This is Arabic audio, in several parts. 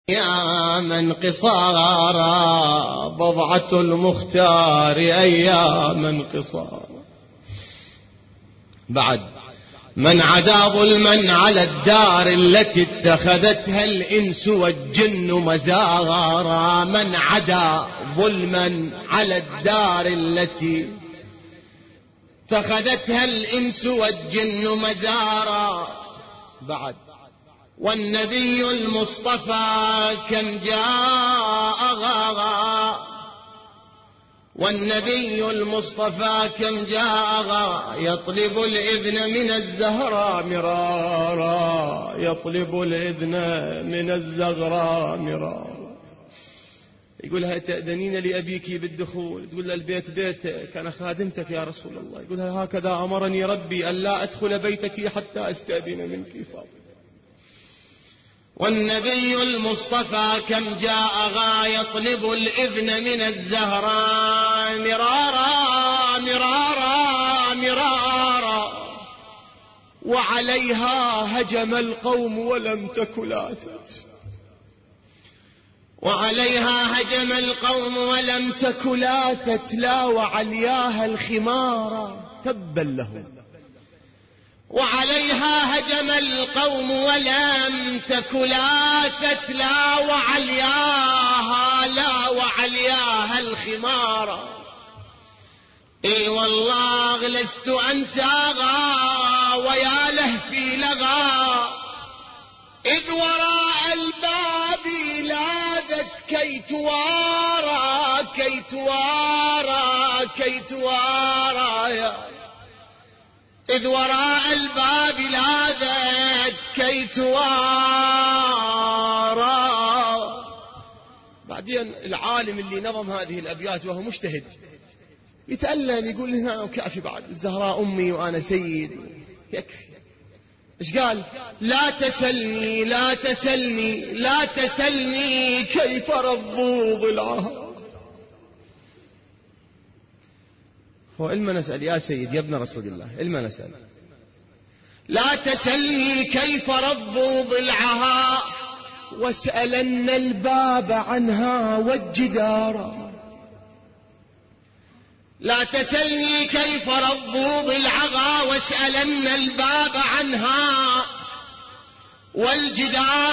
أياما قصارا بضعة المختار أياما قصارا. بعد من عدا ظلما على الدار التي اتخذتها الإنس والجن مزارا. من عدا ظلما على الدار التي اتخذتها الإنس والجن مزارا. بعد والنبي المصطفى كم جاء غارا. والنبي المصطفى كم جاء يطلب الإذن من الزهراء مرارا. يطلب الإذن من الزهراء مرارا. يقولها تأذنين لأبيك بالدخول. تقول له البيت بيتك أنا خادمتك يا رسول الله. يقولها هكذا أمرني ربي ألا أدخل بيتك حتى أستأذن منك فاطمة. والنبي المصطفى كم جاء يطلب الإذن من الزهراء مرارا مرارا مرارا. وعليها هجم القوم ولم تك لاثت. وعليها هجم القوم ولم تك لاثت لا وعلياها الخمارا. تبا لهم. وعليها هجم القوم ولم تك لاثت لا وعلياها الخمارا. اي والله لست انساها ويا لهفي لغا. اذ وراء الباب لاذت كي توارى كي توارى كي توارى. إذ وراء الباب لاذت كي توارى. بعدين العالم اللي نظم هذه الأبيات وهو مجتهد يتألم يقول هنا وكافي بعد الزهراء أمي وأنا سيد يكفي. إيش قال؟ لا تسلني لا تسلني لا تسلني كيف رضوا ضلعها. هو إلما نسأل يا سيد يا ابن رسول الله إلما نسأل. لا تسلني كيف رضوا ضلعها واسألن الباب عنها والجدار. لا تسلني كيف رضوا ضلعها واسألن الباب عنها والجدار.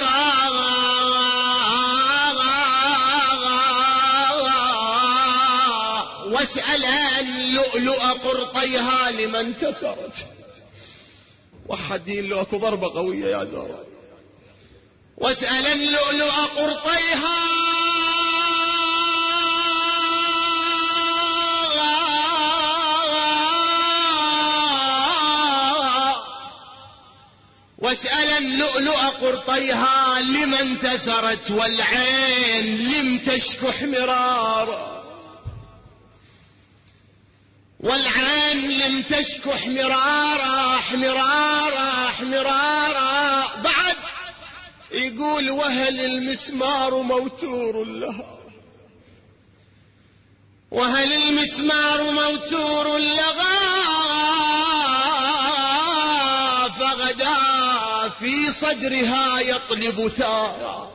واسألن لؤلؤ قرطيها لمن تثرت. وحدين له اكو ضربة قوية يا زهراء. واسألن لؤلؤ قرطيها واسألن لؤلؤ قرطيها لمن تثرت والعين لم تشكح مرارا. والعين لم تشكح مرارا حمرارا حمرارا. بعد يقول وهل المسمار موتور لها. وهل المسمار موتور لها فغدا في صدرها يطلب ثارا.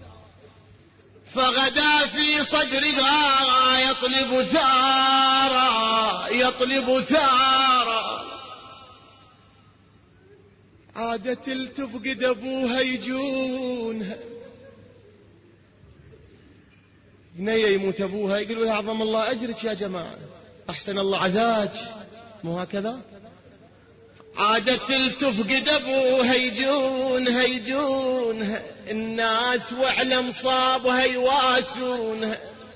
فغدا في صدرها يطلب ثارا يطلب ثارا. عادت تفقد ابوها يجونها. بنية يموت ابوها يقولوا لها عظم الله اجرك يا جماعة احسن الله عزاك مو هكذا. عادت تفقد ابوها يجونها يجونها الناس وعلى مصابها يواسونها.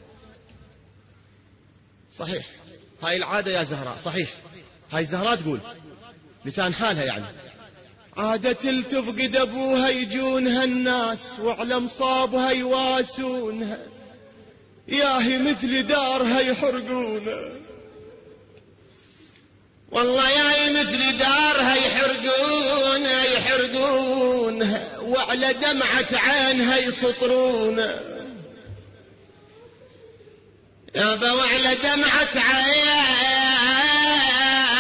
صحيح هاي العادة يا زهراء صحيح. هاي زهراء تقول لسان حالها يعني. عادت تفقد ابوها يجونها الناس وعلى مصابها يواسونها. ياهي مثل دارها يحرقونها. والله ياهي مثل دارها يحرقونها يحرقونها. وعلى دمعة عينها يسطرونها. يابا وعلى دمعة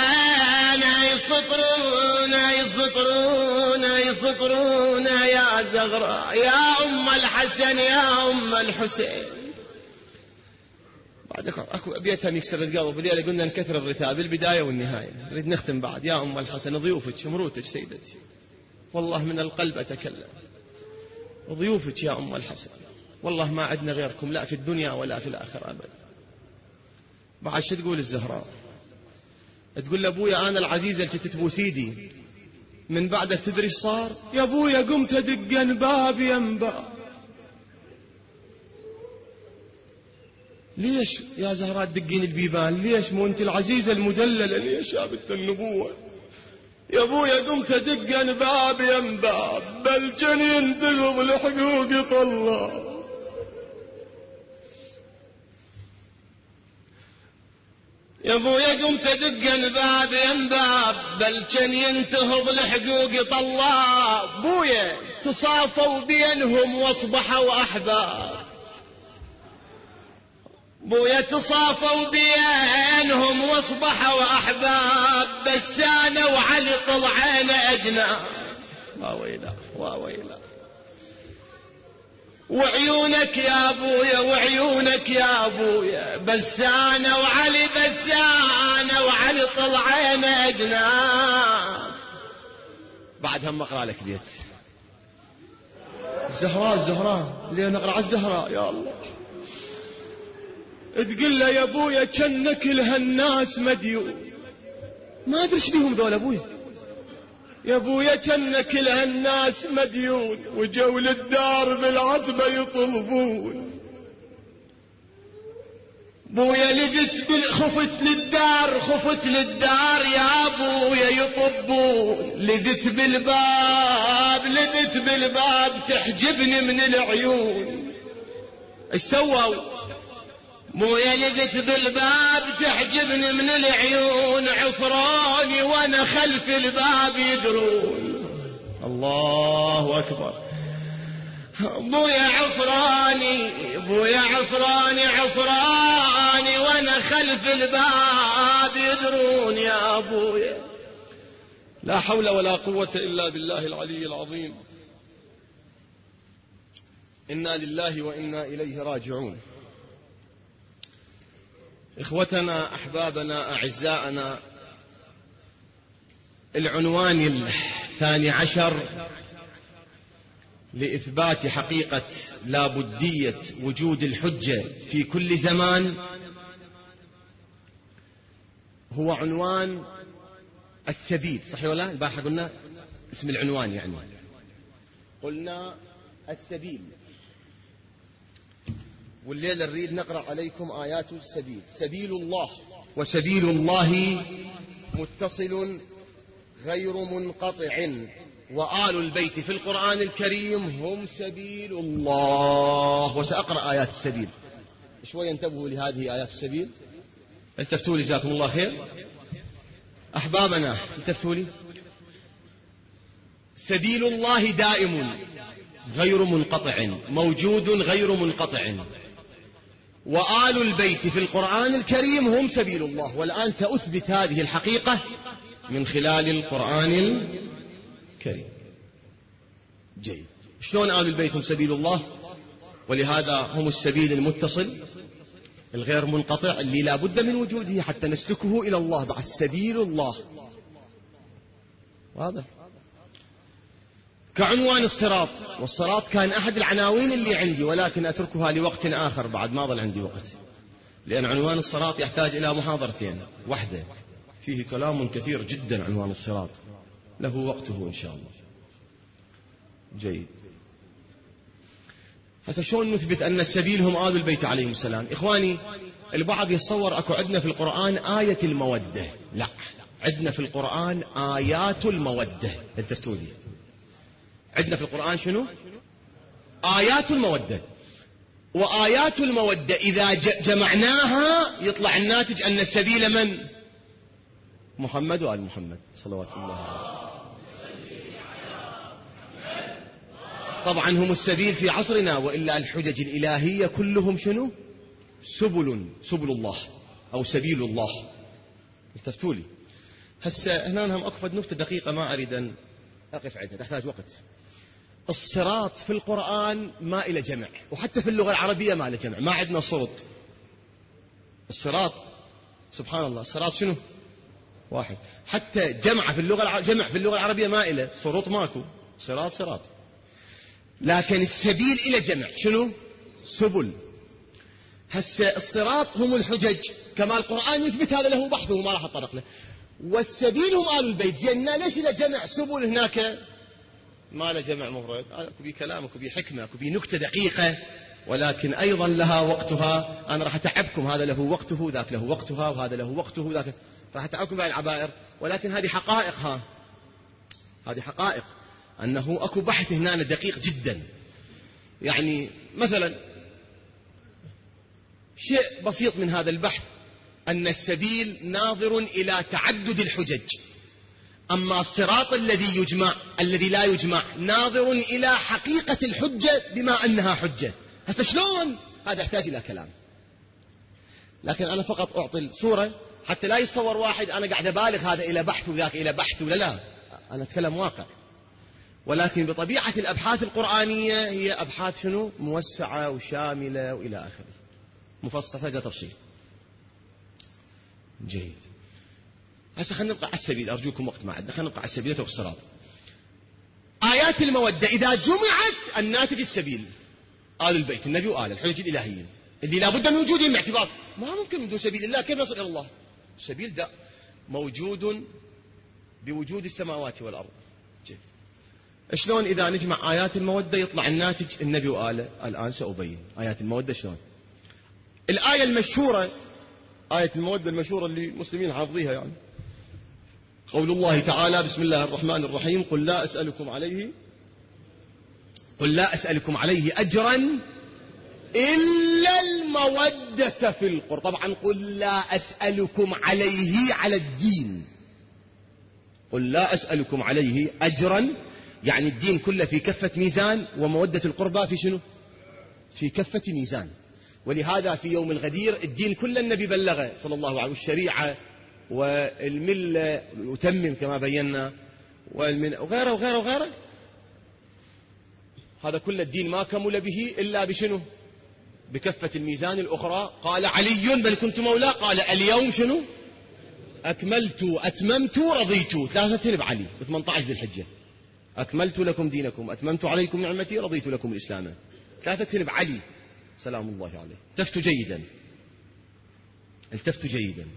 عينها يسطرونها يسطرونها يسطرونها يا الزغراء يا أم الحسن يا أم الحسين. بعد أكو أبيتهم يكسر القلب، وليلة قلنا نكثر الرثاء بالبداية والنهاية. نريد نختم بعد. يا أم الحسن ضيوفك مروتك سيدتي، والله من القلب أتكلم، ضيوفك يا أم الحسن، والله ما عندنا غيركم لا في الدنيا ولا في الآخرة أبدا. بعد شو تقول الزهراء؟ تقول لأبويا أنا العزيزة اللي تتبوس ايدي، من بعدك تدري صار؟ يا أبويا قمت أدقن باب ينباب. ليش يا زهراء تدقين البيبان؟ ليش مو أنت العزيزة المدللة ليش يا بنت النبوة؟ يا أبويا قمت أدقن باب ينباب، بل جنين تغض لحقوق طلاب. يا أبويا قمت أدقن باب ينباب، بل جنين تهض لحقوق طلاب. بويا تصافوا بينهم واصبحوا أحباب، بويا تصافوا بينهم واصبحوا أحباب، بس أنا وعلي طلعنا أجناب. واويلا واويلا. وعيونك يا أبويا وعيونك يا أبويا، بس أنا وعلي بس أنا وعلي طلعنا أجناب. بعدها ما أقرأ لك بيت الزهراء ليه نقرأ على الزهراء؟ يا الله. تقول له يا أبويا كنك لهالناس مديون. ما أدري ايش بيهم ذول أبويا. يا أبويا كنك لهالناس مديون، وجو للدار بالعتبة يطلبون. بويا خفت للدار يا أبويا يطبون. لذت بالباب تحجبني من العيون. ايش سووا؟ بويا لذت بالباب تحجبني من العيون، عصراني وانا خلف الباب يدرون. الله اكبر. بويا عصراني وانا خلف الباب يدرون. يا ابويا لا حول ولا قوة الا بالله العلي العظيم. انا لله وانا اليه راجعون. إخوتنا أحبابنا أعزائنا، العنوان 12 لإثبات حقيقة لابدية وجود الحجة في كل زمان هو عنوان السبيل. صحيح ولا؟ البارحة قلنا اسم العنوان، يعني قلنا السبيل، والليلة نريد نقرأ عليكم آيات السبيل. سبيل الله، وسبيل الله متصل غير منقطع، وآل البيت في القرآن الكريم هم سبيل الله. وسأقرأ آيات السبيل شوية، انتبهوا لهذه آيات السبيل. التفتوا لي جزاكم الله خير أحبابنا، التفتوا لي. سبيل الله دائم غير منقطع، موجود غير منقطع، وآل البيت في القرآن الكريم هم سبيل الله. والآن سأثبت هذه الحقيقة من خلال القرآن الكريم. جيد. شلون آل البيت هم سبيل الله؟ ولهذا هم السبيل المتصل الغير منقطع اللي لا بد من وجوده حتى نسلكه إلى الله. بعد سبيل الله واضح. كعنوان الصراط، والصراط كان أحد العناوين اللي عندي، ولكن أتركها لوقت آخر بعد ما ظل عندي وقت، لأن عنوان الصراط يحتاج إلى محاضرتين، واحدة فيه كلام كثير جدا. عنوان الصراط له وقته إن شاء الله. جيد. هسه شلون نثبت أن السبيل هم آل البيت عليهم السلام؟ إخواني، البعض يتصور أكو عندنا في القرآن آية المودة. لا، عندنا في القرآن آيات المودة. التفتوا لي، عندنا في القرآن شنو؟ آيات المودة. وآيات المودة إذا جمعناها يطلع الناتج أن السبيل من؟ محمد وآل محمد صلوات الله عليه. طبعا هم السبيل في عصرنا، وإلا الحجج الإلهية كلهم شنو؟ سبل الله أو سبيل الله. التفتوا لي. هسه هنا هم أقفد نقطة دقيقة ما أريد أن أقف عندها، تحتاج وقت. الصراط في القرآن ما إلى جمع، وحتى في اللغة العربية ما إلى جمع، ما عندنا صرط. الصراط سبحان الله، الصراط شنو؟ واحد. حتى جمع في اللغة العربية ما إلى صروط، ماكو. صراط صراط. لكن السبيل إلى جمع، شنو؟ سبل. هسه الصراط هم الحجج، كما القرآن يثبت هذا له بحث وما راح أتطرق له. والسبيل هم آل البيت. زين ليش إلى جمع سبل هناك ما له جمع مفرد؟ اكو بي كلام، اكو بي حكمة، اكو بي نكتة دقيقة، ولكن أيضا لها وقتها. أنا راح أتعبكم، هذا له وقته، ذاك له وقتها، وهذا له وقته، ذاك راح أتعبكم بهاي العبائر، ولكن هذه حقائق. هذه حقائق، أنه أكو بحث هنا دقيق جدا. يعني مثلا شيء بسيط من هذا البحث، أن السبيل ناظر إلى تعدد الحجج، أما الصراط الذي لا يجمع ناظر إلى حقيقة الحجة بما أنها حجة. هسه شلون؟ هذا يحتاج إلى كلام، لكن أنا فقط أعطي صورة حتى لا يتصور واحد أنا قاعد أبالغ هذا إلى بحث وذاك إلى بحث، ولا لا، أنا أتكلم واقع. ولكن بطبيعة الأبحاث القرآنية هي أبحاث شنو؟ موسعة وشاملة وإلى آخره، مفصلة تفصيل. جيد. هسه خلينا نبقى على السبيل، أرجوكم وقت ما عندنا، خلينا نبقى على السبيل والصراط. آيات المودة إذا جمعت الناتج السبيل، آل البيت، النبي وآل الحجج الإلهيين اللي لا بد من وجودهم باعتبار ما ممكن من دون سبيل الله كيف نصل إلى الله؟ السبيل ده موجود بوجود السماوات والأرض. جيد. شلون إذا نجمع آيات المودة يطلع الناتج النبي وآله؟ الآن سأبين آيات المودة شلون. الآية المشهورة، آية المودة المشهورة اللي المسلمين حافظيها، يعني قول الله تعالى: بسم الله الرحمن الرحيم، قل لا أسألكم عليه أجرا إلا المودة في القربى. طبعا قل لا أسألكم عليه على الدين، قل لا أسألكم عليه أجرا، يعني الدين كله في كفة ميزان، ومودة القربى في شنو؟ في كفة ميزان. ولهذا في يوم الغدير الدين كله النبي بلغه صلى الله عليه وسلم، والشريعة والملة يتمم كما بينا، وغيره وغيره وغيره. هذا كل الدين ما كمل به إلا بشنو؟ بكفة الميزان الأخرى. قال علي بل كنت مولاه، قال اليوم شنو؟ أكملت أتممت رضيت. ثلاثة بعلي ب 18 ذي الحجة: أكملت لكم دينكم، أتممت عليكم نعمتي، رضيت لكم الإسلام. ثلاثة بعلي سلام الله عليه. التفتوا جيدا، التفتوا جيدا.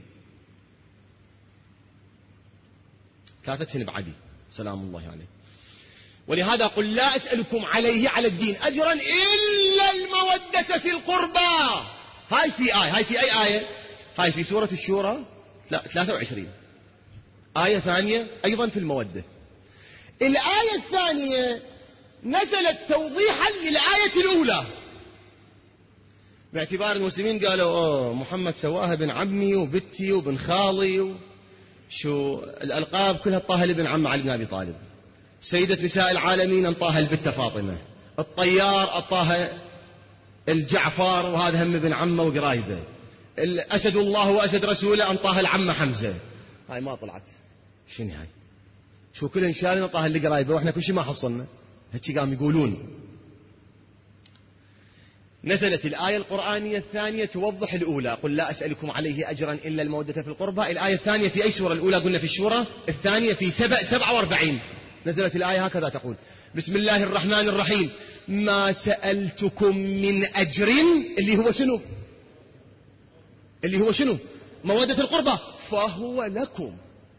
ثلاثة بعلي سلام الله عليه. ولهذا قل لا أسألكم عليه على الدين أجرا إلا المودة في القربى. هاي في آية، هاي في أي آية؟ هاي في سورة الشورى 23. آية ثانية أيضا في المودة. الآية الثانية نزلت توضيحا للآية الأولى، باعتبار المسلمين قالوا محمد سواها بن عمي وبنتي وبن خالي، شو الألقاب كلها انطاها لابن عم علي بن أبي طالب. سيدة نساء العالمين انطاها البتة فاطمة. الطيار انطاها الجعفر، وهذا هم ابن عمه وقرايبه. أسد الله وأسد رسوله انطاها العم حمزة. هاي ما طلعت. شنو هاي؟ شو كل انشال انطاها اللي قرايبه، واحنا كل شيء ما حصلنا. هيك قام يقولون. نزلت الآية القرآنية الثانية توضح الأولى: قل لا أسألكم عليه أجرا إلا المودة في القربى. الآية الثانية في أي سورة؟ الأولى قلنا في الشورى، الثانية في 47. نزلت الآية هكذا تقول: بسم الله الرحمن الرحيم، ما سألتكم من أجر، اللي هو شنو؟ اللي هو شنو؟ مودة القربى، فهو لكم.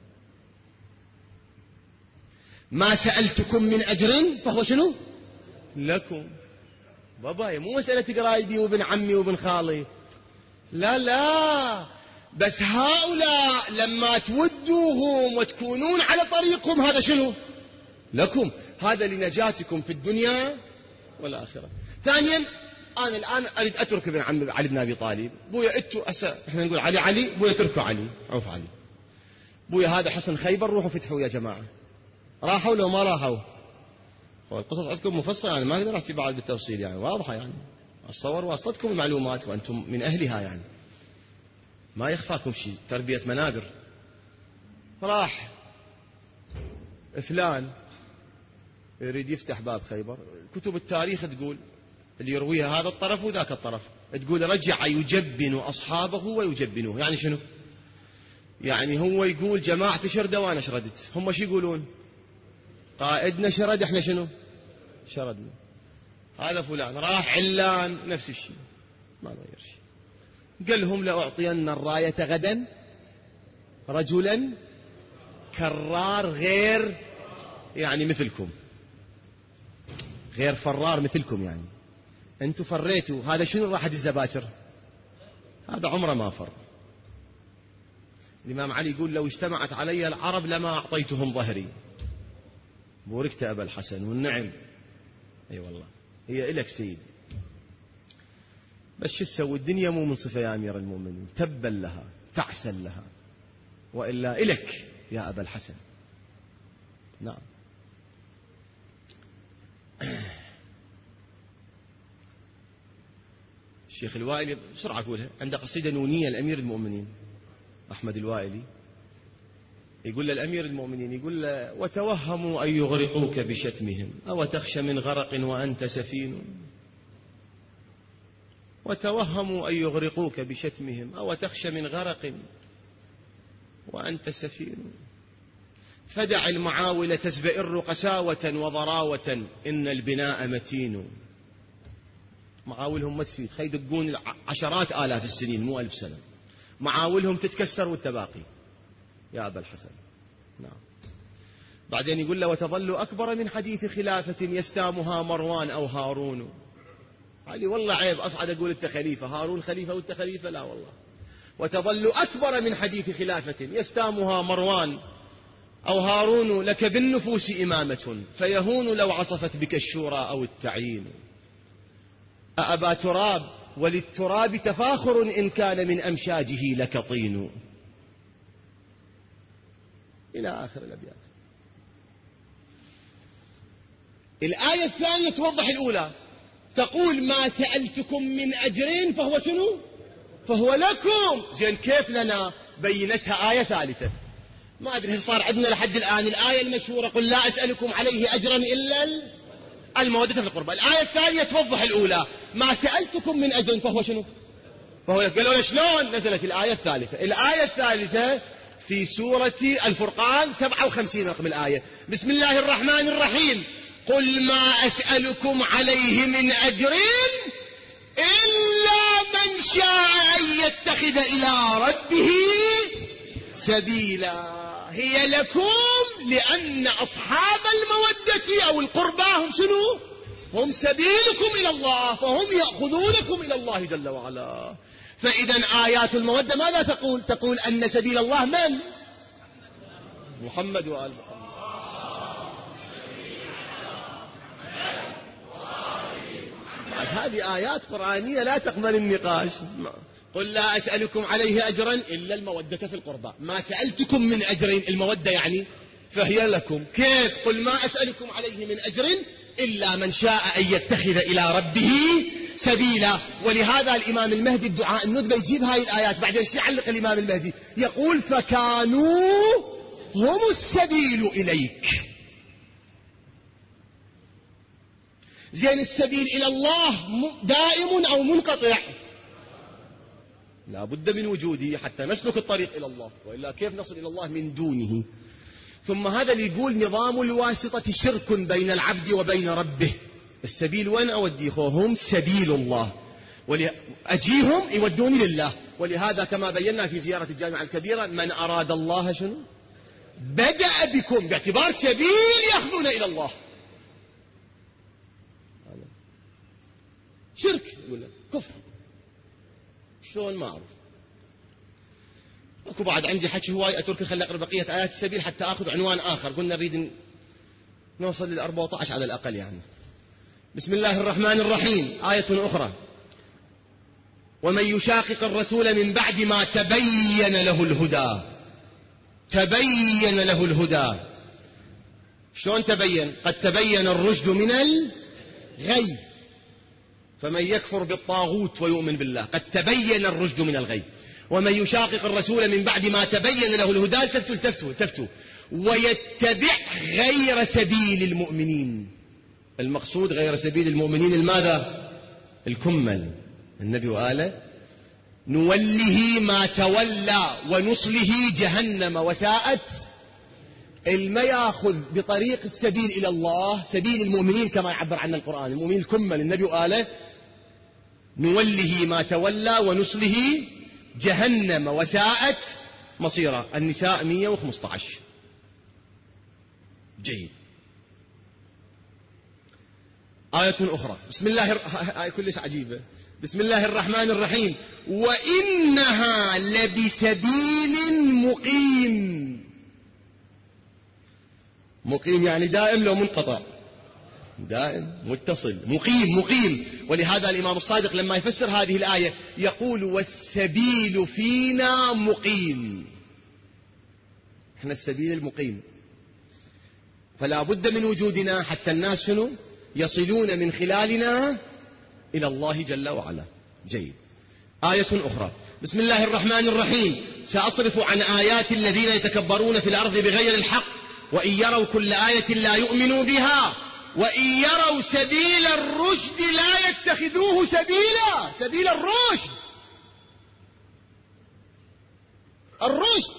ما سألتكم من أجر فهو شنو؟ لكم. بابا مو مسألة قرايبي وابن عمي وابن خالي، لا لا، بس هؤلاء لما تودوهم وتكونون على طريقهم هذا شنو؟ لكم. هذا لنجاتكم في الدنيا والآخرة. ثانيا، أنا الآن أريد أترك ابن عم علي بن أبي طالب. بويا إتوا إحنا نقول علي، بويا تركوا علي، عوف علي. بويا هذا حصن خيبر، روحوا فتحوا يا جماعة. راحوا لو ما راحوا؟ القصص عندكم مفصلة، يعني ما أقدر أحكي بعد بالتفصيل، يعني واضحة، يعني أتصور واصلتكم المعلومات وأنتم من أهلها، يعني ما يخفاكم شيء. تربية منابر. راح فلان يريد يفتح باب خيبر. كتب التاريخ تقول اللي يرويها هذا الطرف وذاك الطرف، تقول رجع يجبن أصحابه ويجبنوه. يعني شنو؟ يعني هو يقول جماعة شردة وأنا شردت، هم شو يقولون؟ قائدنا شرد، احنا شنو؟ شردنا. هذا فلان راح علان نفس الشيء، ما غير شيء. قال لهم لأعطين الراية غدا رجلا كرار غير، يعني مثلكم، غير فرار مثلكم. يعني انتم فريتوا، هذا شنو راح يدز باكر؟ هذا عمره ما فر. الإمام علي يقول لو اجتمعت علي العرب لما أعطيتهم ظهري. بوركت أبا الحسن. والنعم، أي والله هي إلك سيد، بس شو تسوي؟ الدنيا مو منصفة يا أمير المؤمنين، تبا لها تعسل لها، وإلا إلك يا أبا الحسن. نعم. الشيخ الوائلي بسرعة أقولها، عنده قصيدة نونية لأمير المؤمنين أحمد الوائلي، يقول للأمير المؤمنين، يقول له وتوهموا أن يغرقوك بشتمهم أو تخشى من غرق وأنت سفين. وتوهموا أن يغرقوك بشتمهم أو تخشى من غرق وأنت سفين. فدع المعاول تزبئر قساوة وضراوة إن البناء متين. معاولهم ما تفيد، خي يدقون عشرات آلاف السنين مو 1000 سنة، معاولهم تتكسر والتباقي يا أبا الحسن. نعم. بعدين يقول له وتظل أكبر من حديث خلافة يستامها مروان أو هارون. علي والله عيب أصعد أقول أنت خليفة، هارون خليفة وأنت خليفة، لا والله. وتظل أكبر من حديث خلافة يستامها مروان أو هارون لك بالنفوس إمامة فيهون لو عصفت بك الشورى أو التعيين. أأبا تراب وللتراب تفاخر إن كان من أمشاجه لك طين. إلى آخر الأبيات. الآية الثانية توضح الأولى، تقول ما سألتكم من أجر فهو شنو؟ فهو لكم. زين كيف لنا؟ بينتها آية ثالثة. ما أدري هل صار عندنا لحد الآن الآية المشهورة قل لا أسألكم عليه أجرا إلا المودة في القربى. الآية الثانية توضح الأولى، ما سألتكم من أجر فهو شنو؟ فهو لك. قالوا شلون؟ نزلت الآية الثالثة. الآية الثالثة في سورة الفرقان 57 رقم الآية، بسم الله الرحمن الرحيم، قل ما أسألكم عليه من أجر إلا من شاء أن يتخذ إلى ربه سبيلا. هي لكم لأن أصحاب المودة أو القربى هم شنو؟ هم سبيلكم إلى الله، فهم يأخذونكم إلى الله جل وعلا. فإذا آيات المودة ماذا تقول؟ تقول أن سبيل الله من؟ محمد وآل محمد. هذه آيات قرآنية لا تقبل النقاش. قل لا أسألكم عليه أجرا إلا المودة في القربى. ما سألتكم من أجر، المودة يعني، فهي لكم. كيف؟ قل ما أسألكم عليه من أجر إلا من شاء أن يتخذ إلى ربه سبيلا. ولهذا الإمام المهدي الدعاء الندبة يجيب هاي الآيات، بعدين يعلق الإمام المهدي يقول فكانوا هم السبيل إليك. زين السبيل إلى الله دائم أو منقطع؟ لا بد من وجوده حتى نسلك الطريق إلى الله، وإلا كيف نصل إلى الله من دونه؟ ثم هذا اللي يقول نظام الواسطة شرك بين العبد وبين ربه. السبيل وين أودي؟ هم سبيل الله، أجيهم يودوني لله. ولهذا كما بينا في زيارة الجامعة الكبيرة، من أراد الله شنو؟ بدأ بكم، باعتبار سبيل يأخذون إلى الله. شرك يقول لك كفر، شلون ما أعرف. أكو بعد عندي حكي هواي أترك، خلي أقرأ بقية آيات السبيل حتى أخذ عنوان آخر. قلنا نريد نوصل لل14 على الأقل يعني. بسم الله الرحمن الرحيم. آية أخرى، ومن يشاقق الرسول من بعد ما تبين له الهدى. تبين له الهدى، شلون تبين؟ قد تبين الرشد من الغي، فمن يكفر بالطاغوت ويؤمن بالله قد تبين الرشد من الغي. ومن يشاقق الرسول من بعد ما تبين له الهدى، التفتوا ويتبع غير سبيل المؤمنين. المقصود غير سبيل المؤمنين الماذا؟ الكمل. النبي وآله نوله ما تولى ونصله جهنم وساءت. الما ياخذ بطريق السبيل إلى الله، سبيل المؤمنين كما يعبر عنه القرآن، المؤمنين الكمل، النبي وآله نوله ما تولى ونصله جهنم وساءت مصيرا. النساء 115. جيد. آية أخرى، بسم الله آية كلش عجيبة. بسم الله الرحمن الرحيم. وإنها لبسبيل مقيم. مقيم يعني دائم لو منقطع؟ دائم، متصل، مقيم. ولهذا الإمام الصادق لما يفسر هذه الآية يقول والسبيل فينا مقيم. احنا السبيل المقيم، فلا بد من وجودنا حتى الناس شنو؟ يصلون من خلالنا إلى الله جل وعلا. جيد. آية أخرى، بسم الله الرحمن الرحيم. سأصرف عن آيات الذين يتكبرون في الأرض بغير الحق وإن يروا كل آية لا يؤمنوا بها وإن يروا سبيل الرشد لا يتخذوه سبيلا. سبيل الرشد، الرشد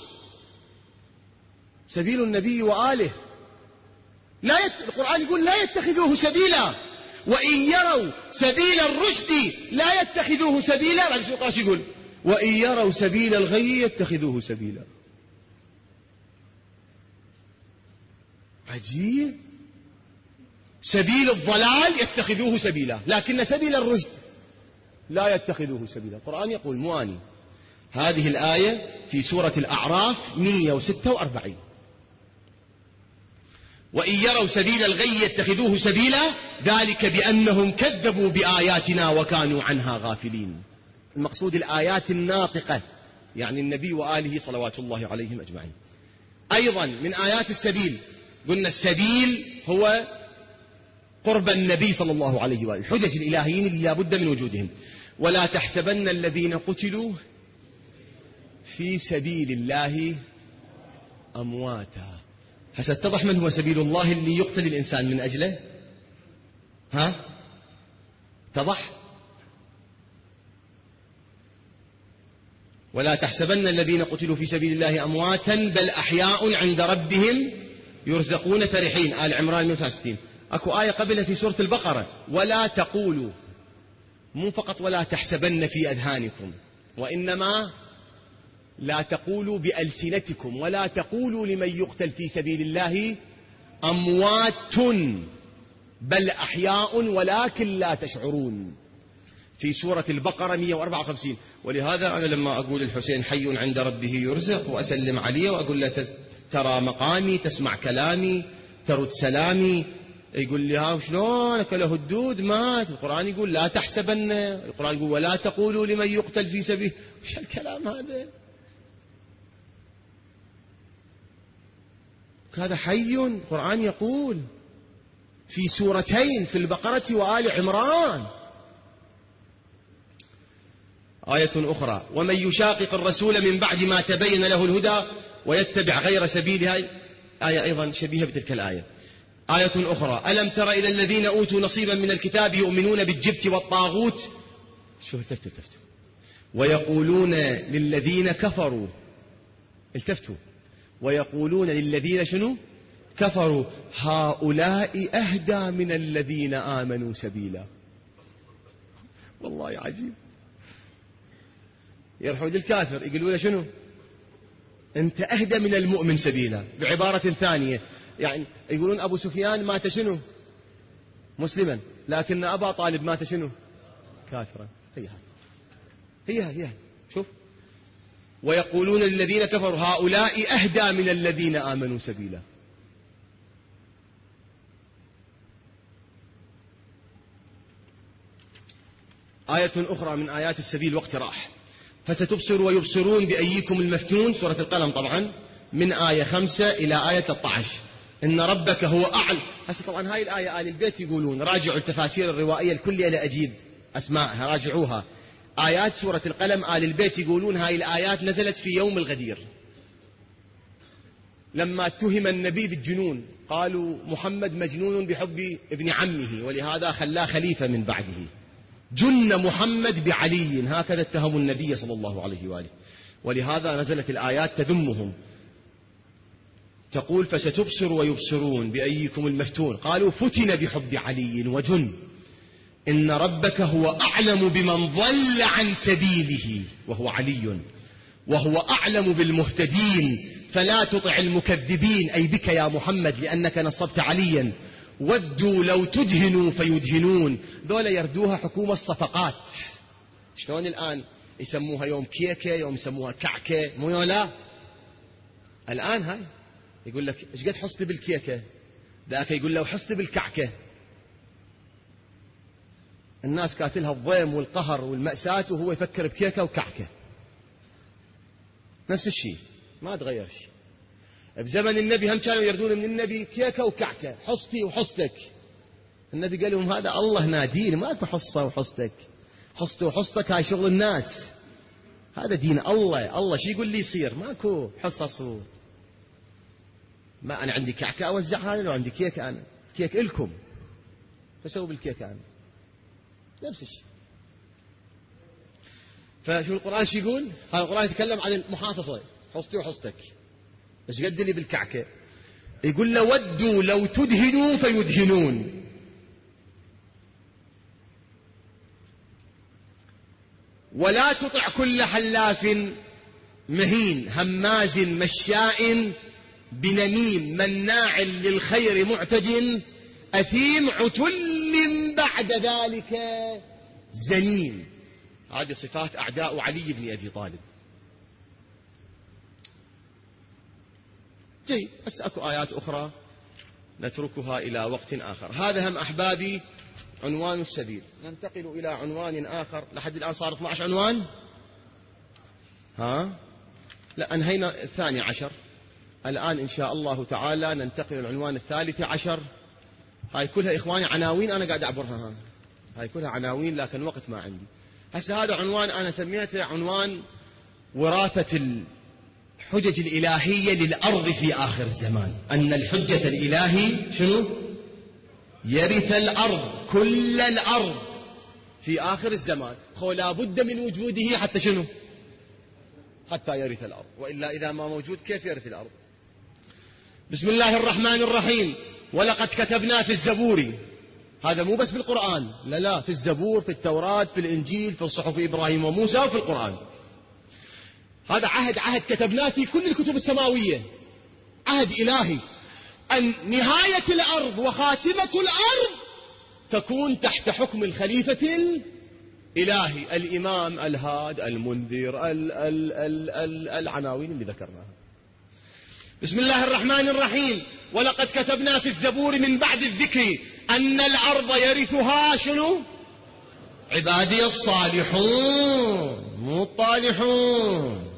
سبيل النبي وآله. القرآن يقول لا يتخذوه سبيلا. وإن يروا سبيل الرشد لا يتخذوه سبيلا. بعد شو يقول؟ وإن يروا سبيل الغي يتخذوه سبيلا. عجيب. سبيل الضلال يتخذوه سبيلا، لكن سبيل الرشد لا يتخذوه سبيلا. القرآن يقول مواني. هذه الآية في سورة الأعراف 146. وإن يروا سبيل الغي يتخذوه سبيلا ذلك بأنهم كذبوا بآياتنا وكانوا عنها غافلين. المقصود الآيات الناطقة، يعني النبي وآله صلوات الله عليهم أجمعين. أيضا من آيات السبيل قلنا السبيل هو قرب النبي صلى الله عليه وآله، الحجج الإلهيين اللي لا بد من وجودهم. ولا تحسبن الذين قتلوا في سبيل الله أمواتا. هسه اتضح من هو سبيل الله اللي يقتل الإنسان من أجله؟ ها؟ اتضح؟ ولا تحسبن الذين قتلوا في سبيل الله أمواتا بل أحياء عند ربهم يرزقون فرحين. آل عمران 169. أكو آية قبلها في سورة البقرة ولا تقولوا، مو فقط ولا تحسبن في أذهانكم، وإنما لا تقولوا بألسنتكم ولا تقولوا لمن يقتل في سبيل الله أموات بل أحياء ولكن لا تشعرون. في سورة البقرة 154. ولهذا أنا لما أقول الحسين حي عند ربه يرزق وأسلم عليه وأقول له ترى مقامي، تسمع كلامي، ترد سلامي، يقول لي ها شلونك له الدود مات. القرآن يقول لا تحسبن، القرآن يقول ولا تقولوا لمن يقتل في سبيل. وش الكلام هذا؟ هذا حي. القرآن يقول في سورتين، في البقرة وآل عمران. آية أخرى ومن يشاقق الرسول من بعد ما تبين له الهدى ويتبع غير سبيلها. آية أيضا شبيهة بتلك الآية. آية أخرى ألم تر إلى الذين أوتوا نصيبا من الكتاب يؤمنون بالجبت والطاغوت. شو التفتوا ويقولون للذين كفروا، التفتوا، ويقولون للذين شنو كفروا هؤلاء أهدى من الذين آمنوا سبيلا. والله عجيب. يرحون الكافر يقولون له شنو أنت أهدى من المؤمن سبيلا. بعبارة ثانية يعني يقولون أبو سفيان مات شنو مسلما، لكن أبا طالب مات شنو كافرا. هي شوف. ويقولون للذين كفروا هؤلاء أهدى من الذين آمنوا سبيلا. آية أخرى من آيات السبيل وقت راح. فستبصر ويبصرون بأيكم المفتون. سورة القلم طبعا من آية 5 إلى آية 13. إن ربك هو أعلم. هسه طبعا هاي الآية آل البيت يقولون راجعوا التفاسير الروائية الكلية لأجيب أسماءها، راجعوها. آيات سورة القلم آل البيت يقولون هاي الآيات نزلت في يوم الغدير. لما اتهم النبي بالجنون قالوا محمد مجنون بحب ابن عمه ولهذا خلاه خليفة من بعده. جن محمد بعلي، هكذا اتهموا النبي صلى الله عليه وآله، ولهذا نزلت الآيات تذمهم تقول فستبصر ويبصرون بأيكم المفتون. قالوا فتن بحب علي وجن، إن ربك هو أعلم بمن ضل عن سبيله وهو علي وهو أعلم بالمهتدين فلا تطع المكذبين، أي بك يا محمد لأنك نصبت عليا. ودوا لو تدهنوا فيدهنون، ذولا يردوها حكومة صفقات. شلون الآن يسموها يوم كيكة، يوم يسموها كعكة، مو لا الآن هاي يقول لك ايش قد حصتي بالكيكة، ذاك يقول له حصتي بالكعكة. الناس كاتلها الضيم والقهر والمأساة وهو يفكر بكيكة وكعكة. نفس الشيء ما تغير شيء. بزمن النبي هم كانوا يردون من النبي كيكة وكعكة، حصتي وحصتك. النبي قال لهم هذا الله نادين، ماكو حصة وحصتك، حصتي وحصتك هاي شغل الناس، هذا دين الله. الله شي يقول لي يصير، ماكو حصص ما أنا عندي كعكة أوزعها لو عندي كيكة، أنا كيك إلكم فسووا بالكيكة أنا نفس الشيء. فشو القرآن شو يقول؟ هذا القرآن يتكلم عن المحاصصة، حصتي وحصتك، ايش قد لي بالكعكة. يقول له ودوا لو تدهنوا فيدهنون. ولا تطع كل حلاف مهين هماز مشاء بنميم مناع للخير معتد أثيم عتل بعد ذلك زنيم. هذه صفات أعداء علي بن أبي طالب. جيد، بس أكو آيات أخرى نتركها إلى وقت آخر. هذا هم أحبابي عنوان السبيل. ننتقل إلى عنوان آخر. لحد الآن صار 12 عنوان. لا أنهينا 12. الآن إن شاء الله تعالى ننتقل العنوان 13. هاي كلها إخواني عناوين أنا قاعد أعبرها، هاي كلها عناوين لكن وقت ما عندي. هسه هذا عنوان أنا سميته عنوان وراثة الحجج الإلهية للأرض في آخر الزمان. أن الحجة الإلهي شنو؟ يرث الأرض، كل الأرض في آخر الزمان. لا بد من وجوده حتى شنو؟ حتى يرث الأرض، وإلا إذا ما موجود كيف يرث الأرض؟ بسم الله الرحمن الرحيم. ولقد كتبنا في الزبور، هذا مو بس بالقرآن، لا في الزبور، في التوراة، في الإنجيل، في صحف إبراهيم وموسى وفي القرآن. هذا عهد كتبناه في كل الكتب السماوية، عهد إلهي أن نهاية الأرض وخاتمة الأرض تكون تحت حكم الخليفة الإلهي، الإمام الهاد المنذر العناوين اللي ذكرناها. بسم الله الرحمن الرحيم. ولقد كتبنا في الزبور من بعد الذكر أن الأرض يرثها شنو؟ عبادي الصالحون، مو الطالحون،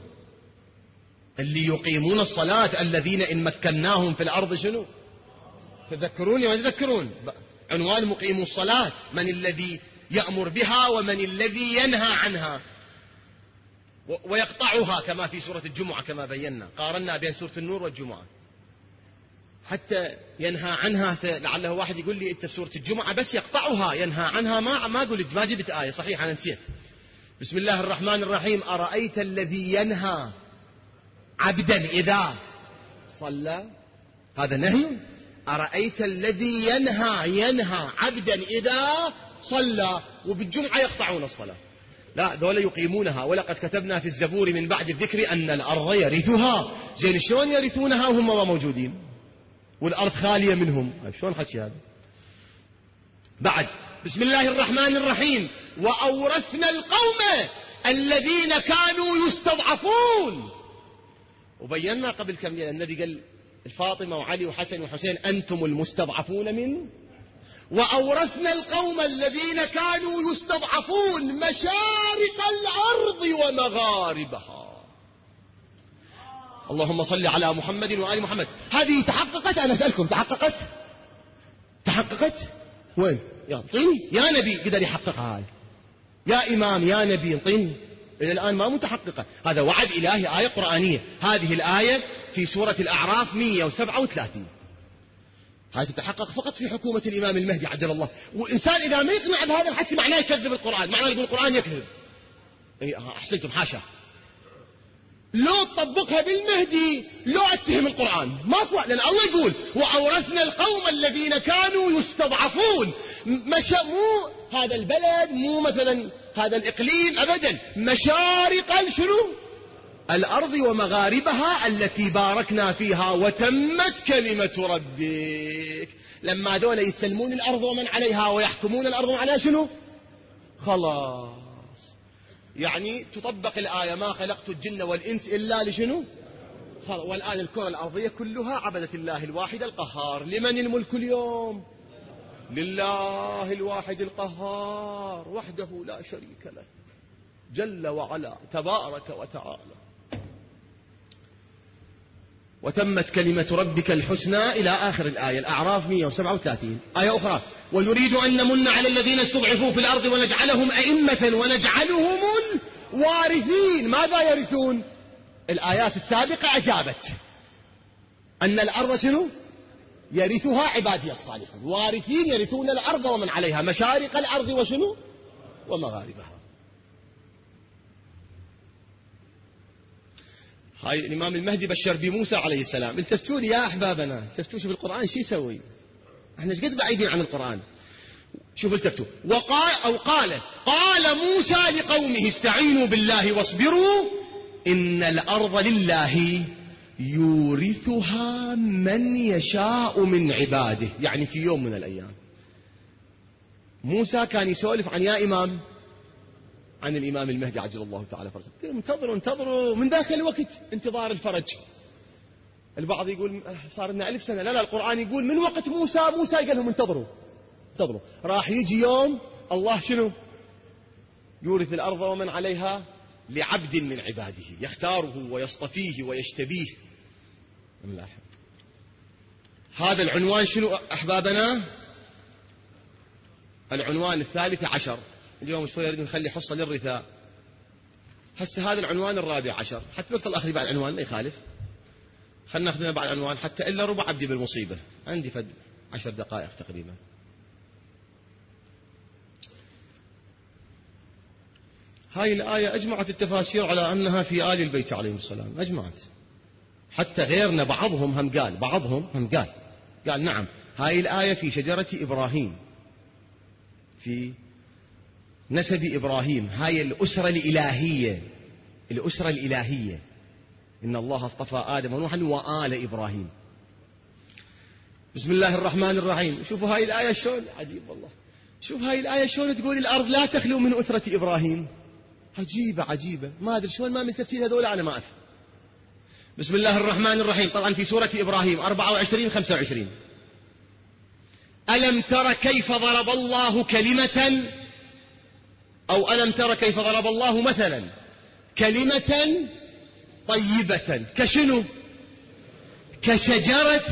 اللي يقيمون الصلاة، الذين إن مكناهم في الأرض شنو؟ تذكروني ولا تذكرون؟ عنوان مقيم الصلاة، من الذي يأمر بها ومن الذي ينهى عنها ويقطعها، كما في سورة الجمعة كما بينا، قارنا بين سورة النور والجمعة. حتى ينهى عنها، لعله واحد يقول لي انت سورة الجمعة بس يقطعها، ينهى عنها ما قلت، ما جبت آية، صحيح أنا نسيت. بسم الله الرحمن الرحيم. أرأيت الذي ينهى عبدا إذا صلى، هذا نهي. أرأيت الذي ينهى عبدا إذا صلى، وبالجمعة يقطعون الصلاة. لا، ذولا يقيمونها. ولقد كتبنا في الزبور من بعد الذكر أن الأرض يرثها. زين شلون يرثونها وهم ما موجودين والأرض خالية منهم؟ شلون حكي هذا؟ بعد بسم الله الرحمن الرحيم. وأورثنا القوم الذين كانوا يستضعفون. وبينا قبل كم ليلة النبي قال الفاطمة وعلي وحسن وحسين أنتم المستضعفون من. وأورثنا القوم الذين كانوا يستضعفون مشارق الأرض ومغاربها. اللهم صل على محمد وآل محمد. هذه تحققت؟ أنا أسألكم، تحققت؟ وين؟ يا انطيني يا نبي قدر يحققها هاي، يا إمام يا نبي انطيني. إلى الآن ما متحققة. هذا وعد إلهي، آية قرآنية. هذه الآية في سورة الأعراف 137. هاي تتحقق فقط في حكومة الإمام المهدي عجل الله. وإنسان إذا ما يقنع بهذا الحكي معناه يكذب القرآن، معناه يقول القرآن يكذب. أحسنتم، حاشا. لو تطبقها بالمهدي لو اتهم القرآن ماكو، لأن الله يقول وأورثنا القوم الذين كانوا يستضعفون. مو هذا البلد، مو مثلا هذا الإقليم أبدا، مشارق شنو الأرض ومغاربها التي باركنا فيها وتمت كلمة ربك. لما دول يستلمون الأرض ومن عليها ويحكمون الأرض على شنو، خلاص يعني تطبق الآية ما خلقت الجن والإنس إلا لشنو. والآن الكرة الأرضية كلها عبدت الله الواحد القهار. لمن الملك اليوم؟ لله الواحد القهار وحده لا شريك له جل وعلا تبارك وتعالى. وتمت كلمة ربك الحسنى إلى آخر الآية. الأعراف 137. آية أخرى ونريد أن نمن على الذين استضعفوا في الأرض ونجعلهم أئمة ونجعلهم الوارثين. ماذا يرثون؟ الآيات السابقة أجابت أن الأرض شنو يرثها عبادي الصالحون. وارثين يرثون الأرض ومن عليها، مشارق الأرض وشنو ومغاربها. هاي الإمام المهدي بشر بموسى عليه السلام. التفتوا لي يا أحبابنا، التفتوا شوف القرآن شو يسوي. احنا ايش قد بعيدين عن القرآن. شوف التفتوا. قال موسى لقومه استعينوا بالله واصبروا إن الأرض لله يورثها من يشاء من عباده. يعني في يوم من الأيام موسى كان يسولف عن يا إمام عن الإمام المهدي عجل الله تعالى فرجه. انتظروا من ذاك الوقت انتظار الفرج. البعض يقول صار لنا 1000 سنة. لا القرآن يقول من وقت موسى قال لهم انتظروا راح يجي يوم الله شنو يورث الأرض ومن عليها لعبد من عباده يختاره ويصطفيه ويجتبيه. نلاحظ هذا العنوان شنو أحبابنا؟ العنوان 13. اليوم شوي نريد نخلي حصة للرثاء. هسه هذا العنوان 14. حتى وقت الآخر بعد عنوان ما يخالف. خلنا ناخذنا بعد عنوان حتى إلا ربع أبدي بالمصيبة. عندي فد 10 دقائق تقريبا. هاي الآية أجمعت التفاسير على أنها في آل البيت عليهم السلام. أجمعت حتى غيرنا بعضهم هم قال نعم هاي الآية في شجرة إبراهيم، في نسب إبراهيم. هاي الأسرة الإلهية إن الله اصطفى آدم ونوحا وآل إبراهيم. بسم الله الرحمن الرحيم. شوفوا هاي الآية شلون عجيب والله. شوف هاي الآية شلون تقول الأرض لا تخلو من أسرة إبراهيم. عجيبة ما أدري شلون ما من تفسير هذول أنا ما أفهم. بسم الله الرحمن الرحيم. طبعا في سورة إبراهيم 24-25. ألم تر كيف ضرب الله كلمة، أو ألم تر كيف ضرب الله مثلا كلمة طيبة كشنو كشجرة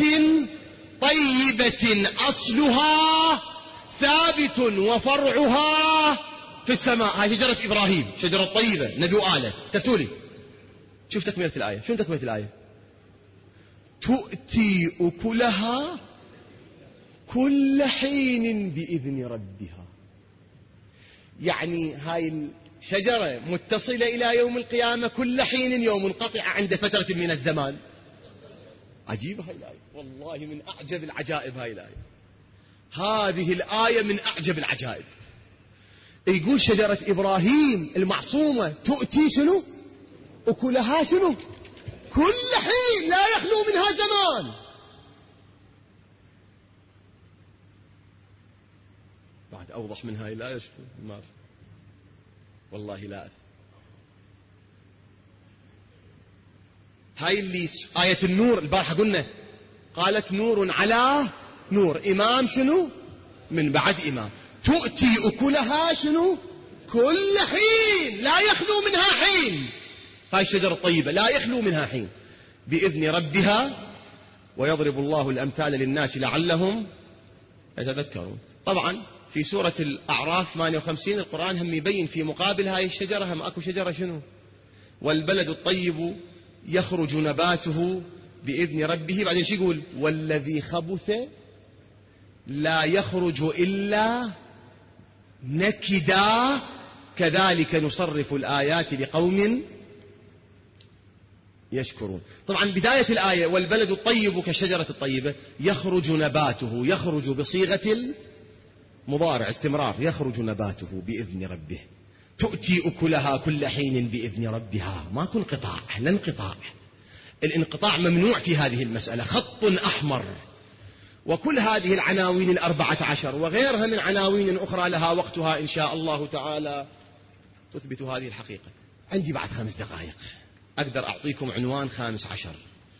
طيبة أصلها ثابت وفرعها في السماء. هاي شجرة إبراهيم، شجرة طيبة ندعو آله. تفتولي شوف تكملة الآية. شو تكملة الآية؟ تؤتي أكلها كل حين بإذن ربها. يعني هاي الشجرة متصلة إلى يوم القيامة كل حين، يوم منقطع عند فترة من الزمان. عجيبة هاي الآية والله، من أعجب العجائب هاي الآية. هذه الآية من أعجب العجائب. يقول شجرة إبراهيم المعصومة تؤتي شنو أكلها شنو كل حين لا يخلو منها زمان. بعد أوضح من هاي الآية ما في. والله لا أثر. هاي اللي آية النور البارحة قلنا قالت نور على نور، إمام شنو من بعد إمام. تؤتي أكلها شنو كل حين لا يخلو منها حين. هاي الشجرة الطيبة لا يخلو منها حين بإذن ربها ويضرب الله الأمثال للناس لعلهم يتذكرون. طبعا في سورة الأعراف 58 القرآن هم يبين في مقابل هاي الشجرة هم أكو شجرة شنو والبلد الطيب يخرج نباته بإذن ربه. بعدين شو يقول؟ والذي خبث لا يخرج إلا نكدا كذلك نصرف الآيات لقوم يشكرون. طبعا بداية الآية والبلد الطيب كالشجرة الطيبة، يخرج نباته، يخرج بصيغة المضارع استمرار، يخرج نباته بإذن ربه، تؤتي أكلها كل حين بإذن ربها. ماكو انقطاع، لا انقطاع، الانقطاع ممنوع في هذه المسألة، خط أحمر. وكل هذه العناوين 14 وغيرها من عناوين أخرى لها وقتها إن شاء الله تعالى تثبت هذه الحقيقة. عندي بعد 5 دقائق أقدر أعطيكم عنوان 15،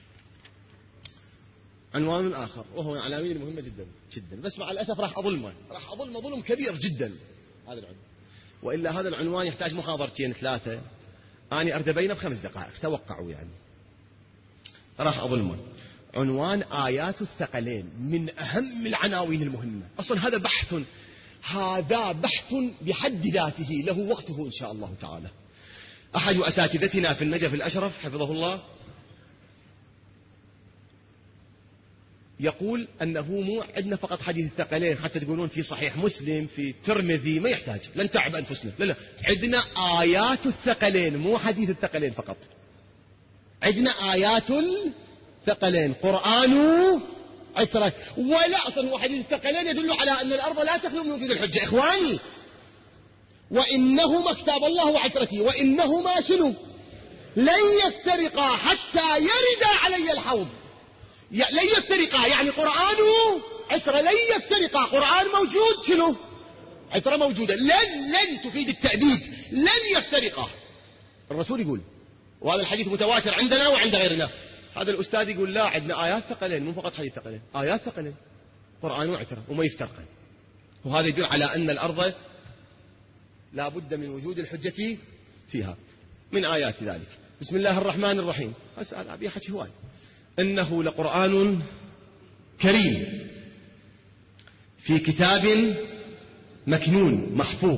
عنوان آخر وهو عناوين مهمة جدا جدا، بس مع الأسف راح أظلمه ظلم كبير جدا هذا العنوان، وإلا هذا العنوان يحتاج محاضرتين 3، أنا أريد أبينه ب5 دقائق، توقعوا يعني راح أظلمه. عنوان آيات الثقلين، من أهم العناوين المهمة. أصلا هذا بحث بحد ذاته له وقته إن شاء الله تعالى. أحد أساتذتنا في النجف الأشرف حفظه الله يقول أنه مو عندنا فقط حديث الثقلين، حتى تقولون في صحيح مسلم في الترمذي، ما يحتاج، لا نتعب أنفسنا، لا عندنا آيات الثقلين، مو حديث الثقلين فقط، عندنا آيات الثقلين، قرآن عترة. ولا أصلا هو حديث الثقلين يدل على أن الأرض لا تخلو من وجود الحجة. إخواني، وإنهما كتاب الله وعترتي وإنهما شنو؟ لن يفترقا حتى يرد علي الحوض. لن يفترقا يعني قرآن عترة، لن يفترقا، قرآن موجود، شنو؟ عترة موجودة. لن تفيد التأبيد، لن يفترقا. الرسول يقول، وهذا الحديث متواتر عندنا وعند غيرنا. هذا الأستاذ يقول لا، عندنا آيات ثقلين، مو فقط حديث ثقلين، آيات ثقلين، قرآن وعترة وما يفترقان. وهذا يدل على أن الأرض لا بد من وجود الحجة فيها. من آيات ذلك بسم الله الرحمن الرحيم، أسأل أبي حكي هواي، إنه لقرآن كريم في كتاب مكنون محفوظ.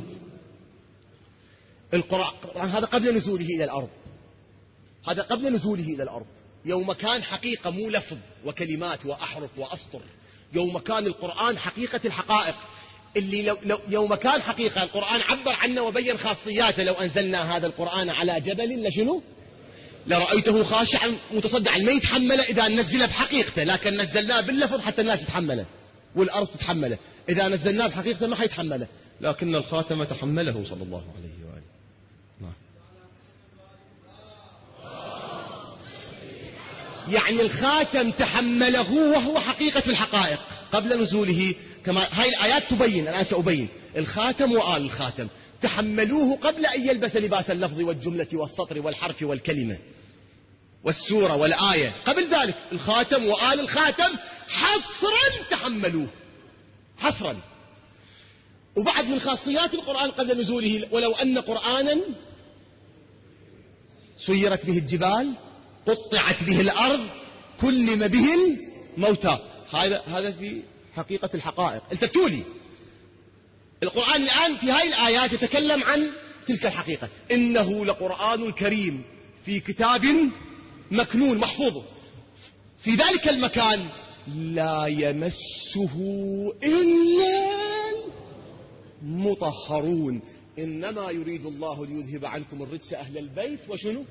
القرآن هذا قبل نزوله إلى الأرض، هذا قبل نزوله إلى الأرض، يوم كان حقيقة مو لفظ وكلمات وأحرف وأسطر، يوم كان القرآن حقيقة الحقائق، اللي لو يوم كان حقيقة القرآن عبر عنه وبين خاصياته. لو أنزلنا هذا القرآن على جبل لشنو؟ لرأيته خاشعا متصدعا، ما يتحمله إذا نزله بحقيقته، لكن نزلناه باللفظ حتى الناس تتحمله والأرض تتحمله. إذا نزلناه بحقيقته ما حيتحمله، لكن الخاتم تحمله صلى الله عليه وآله. يعني الخاتم تحمله وهو حقيقة الحقائق قبل نزوله، كما هاي الآيات تبين، الآن سأبين. الخاتم وآل الخاتم تحملوه قبل أن يلبس لباس اللفظ والجملة والسطر والحرف والكلمة والسورة والآية، قبل ذلك الخاتم وآل الخاتم حصرا تحملوه، حصرا. وبعد من خاصيات القرآن قبل نزوله، ولو أن قرآنا سيرت به الجبال، قطعت به الأرض، كلم به الموتى. هذا في حقيقة الحقائق. التفتوا لي، القرآن الآن في هاي الآيات يتكلم عن تلك الحقيقة. إنه لقرآن كريم في كتاب مكنون محفوظ في ذلك المكان لا يمسه إلا المطهرون. إنما يريد الله ليذهب عنكم الرجس أهل البيت وشنو؟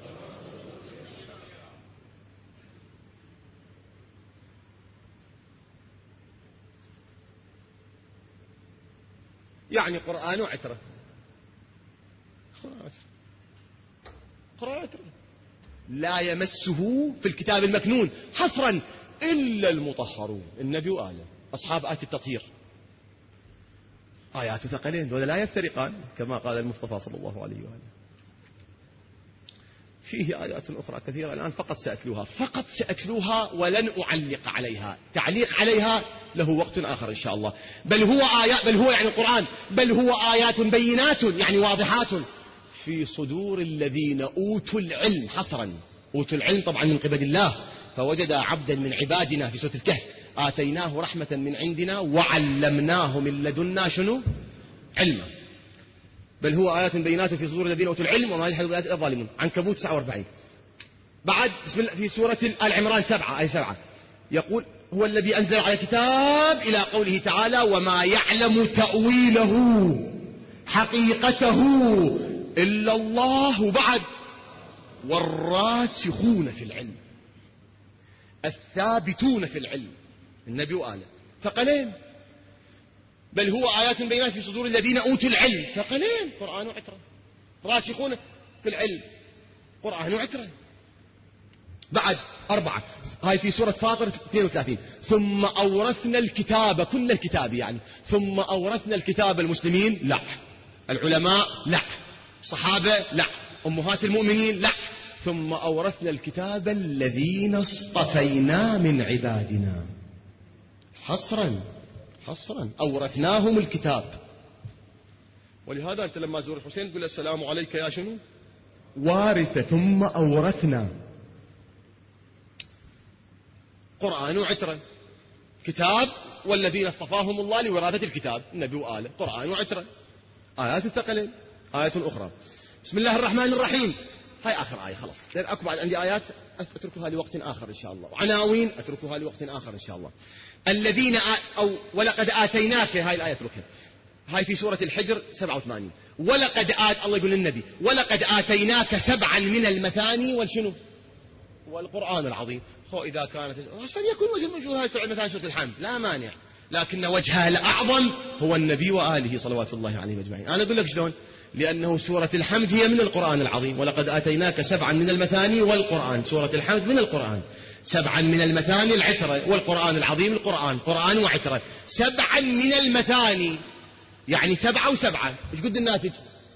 يعني قرآن وعترة، قرآن وعترة لا يمسه في الكتاب المكنون حصرا إلا المطهرون، النبي وآله أصحاب آية التطهير. آيات ثقلين ولا لا يفترقان كما قال المصطفى صلى الله عليه وآله. فيه آيات أخرى كثيرة الآن فقط سأتلوها ولن أعلق عليها، تعليق عليها له وقت آخر إن شاء الله. بل هو يعني القرآن، بل هو آيات بينات يعني واضحات في صدور الذين أوتوا العلم. حصرا أوتوا العلم طبعا من قبل الله، فوجد عبدا من عبادنا في سورة الكهف آتيناه رحمة من عندنا وعلمناه من لدنا شنو؟ علما. بل هو آيات بينات في صدور الذين أوتوا العلم وما يجحد بآيات الظالمون. عنكبوت 49. بعد بسم الله في سورة آل عمران 7 آية 7 يقول هو الذي أنزل على الكتاب إلى قوله تعالى وما يعلم تأويله حقيقته إلا الله. بعد والراسخون في العلم الثابتون في العلم النبي وآله ثقلين، بل هو آيات بينات في صدور الذين أوتوا العلم ثقلين قرآن وعترة. راسخون في العلم قرآن وعترة. بعد 4 هاي في سورة فاطر 32 ثم أورثنا الكتاب كل الكتاب يعني ثم أورثنا الكتاب المسلمين لا، العلماء لا، صحابة لا، أمهات المؤمنين لا، ثم أورثنا الكتاب الذين اصطفينا من عبادنا. حصرا أورثناهم الكتاب. ولهذا أنت لما تزور الحسين تقول السلام عليك يا شنو وارثة. ثم أورثنا قرآن وعترة كتاب والذين اصطفاهم الله لوراثة الكتاب النبي وآله قرآن وعترة. آيات الثقلين. آية أخرى بسم الله الرحمن الرحيم هاي آخر آية خلاص، لأن أكو بعد عندي آيات أتركها لوقت آخر إن شاء الله، وعناوين أتركها لوقت آخر إن شاء الله. الذين أو ولقد آتيناك هاي الآية أتركها. هاي في سورة الحجر 87 ولقد الله يقول للنبي ولقد آتيناك 7 من المثاني والشنو والقرآن العظيم. هو إذا كانت فليكن وجه من وجوه هاي مثلا سورة الحمد لا مانع، لكن وجهها الأعظم هو النبي وآله صلوات الله عليه أجمعين. أنا أقول لك شلون، لأنه سورة الحمد هي من القرآن العظيم. ولقد آتيناك 7 من المثاني والقرآن. سورة الحمد من القرآن. 7 من المثاني العترة والقرآن العظيم القرآن قرآن وعترة. 7 من المثاني يعني 7 و7 ايش قد الناتج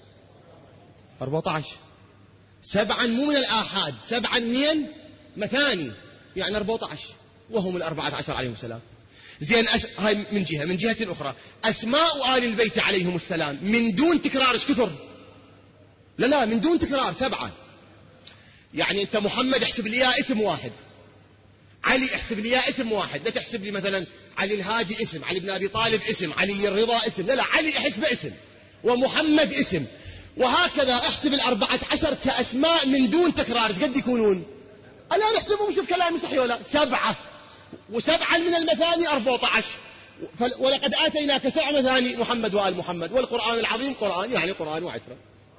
14. 7 مو من الآحاد 7 من مثاني يعني 14 وهم 14 عليهم السلام. زين هاي من جهة أخرى أسماء آل البيت عليهم السلام من دون تكرار ايش كثر؟ لا من دون تكرار 7. يعني أنت محمد احسب لي إياه اسم واحد، علي احسب لي إياه اسم واحد، لا تحسب لي مثلا علي الهادي اسم، علي بن أبي طالب اسم، علي الرضا اسم، لا علي احسب اسم ومحمد اسم، وهكذا احسب 14 كأسماء من دون تكرار ايش قد يكونون؟ ألا نحسبهم شوف كلامي صحيح ولا 7 و7 من المثاني 14. ولقد آتيناك 7 مثاني محمد وآل محمد والقرآن العظيم قرآن يعني قرآن وعترة.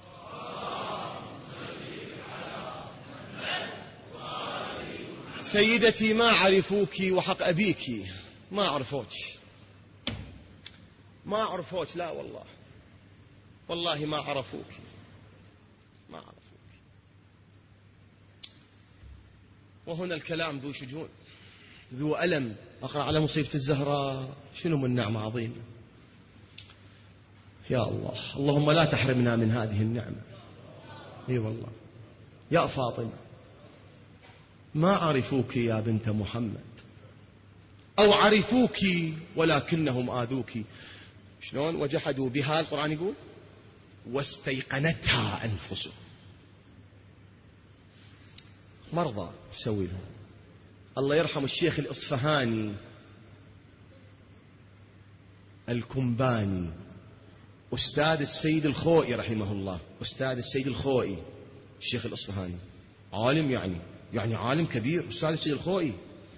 سيدتي ما عرفوك وحق أبيك ما عرفوك لا والله ما عرفوك وهنا الكلام ذو شجون ذو ألم. أقرأ على مصيبة الزهراء شنو من نعمة عظيمة يا الله. اللهم لا تحرمنا من هذه النعمة. اي والله يا فاطمة ما عرفوك يا بنت محمد أو عرفوك ولكنهم آذوك. شلون وجحدوا بها القرآن يقول واستيقنتها أنفسهم. مرضى تسوي لهم. الله يرحم الشيخ الإصفهاني الكمباني أستاذ السيد الخوئي رحمه الله، أستاذ السيد الخوئي الشيخ الإصفهاني عالم يعني عالم كبير. أستاذ السيد الخوئي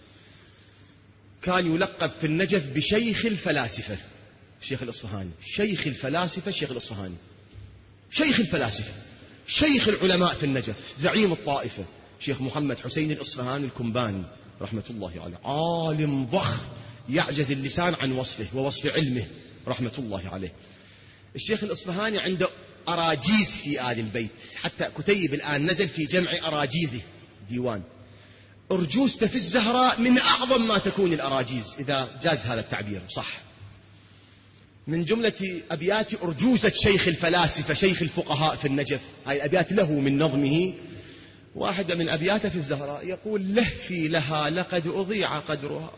كان يلقب في النجف بشيخ الفلاسفة. الشيخ الإصفهاني شيخ الفلاسفة، الشيخ الإصفهاني شيخ الفلاسفة، شيخ العلماء في النجف، زعيم الطائفة شيخ محمد حسين الإصفهاني الكمباني رحمة الله عليه. عالم ضخم يعجز اللسان عن وصفه ووصف علمه رحمة الله عليه. الشيخ الإصفهاني عنده أراجيز في آل البيت، حتى كتيب الآن نزل في جمع أراجيزه ديوان. أرجوزته في الزهراء من أعظم ما تكون الأراجيز إذا جاز هذا التعبير صح. من جملة أبيات أرجوزة شيخ الفلاسفة شيخ الفقهاء في النجف، هاي الأبيات له من نظمه. واحدة من أبياته في الزهراء يقول لهفي لها لقد أضيع قدرها.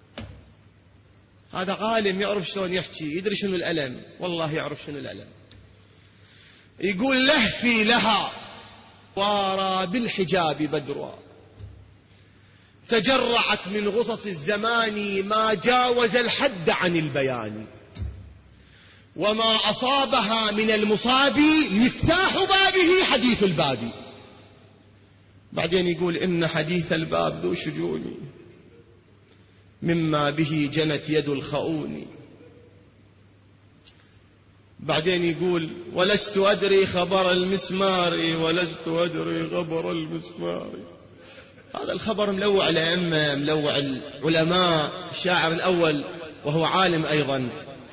هذا عالم يعرف شلون يحكي، يدري شنو الألم، والله يعرف شنو الألم. يقول لهفي لها وارى بالحجاب بدرها تجرعت من غصص الزمان ما جاوز الحد عن البيان وما أصابها من المصاب مفتاح بابه حديث الباب بعدين يقول إن حديث الباب ذو شجون مما به جنت يد الخؤون. بعدين يقول ولست أدري خبر المسمار ولست أدري خبر المسمار. هذا الخبر ملوع الأئمة، ملوع العلماء. الشاعر الأول وهو عالم أيضا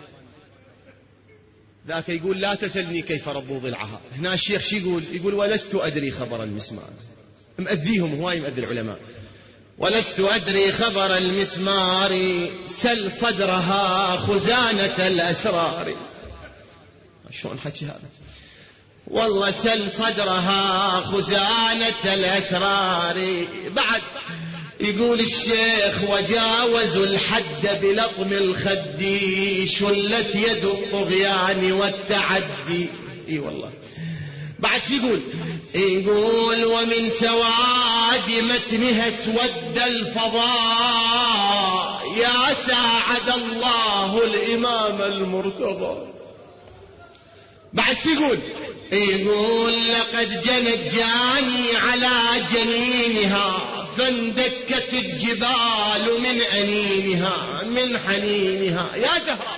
ذاك يقول لا تسلني كيف ربوا ضلعها. هنا الشيخ شي يقول ولست أدري خبر المسمار. مأذيهم هواي، مأذي العلماء. ولست أدري خبر المسمار سل صدرها خزانة الأسرار. شلون حكي هذا؟ والله سل صدرها خزانة الأسرار. بعد يقول الشيخ وجاوزوا الحد بلطم الخد شلت يد الطغيان والتعدي. اي والله. بعد يقول ومن سواد متنها اسود الفضاء يا ساعد الله الإمام المرتضى. بعد يقول لقد جنت جاني على جنينها فاندكت الجبال من أنينها من حنينها. يا زهراء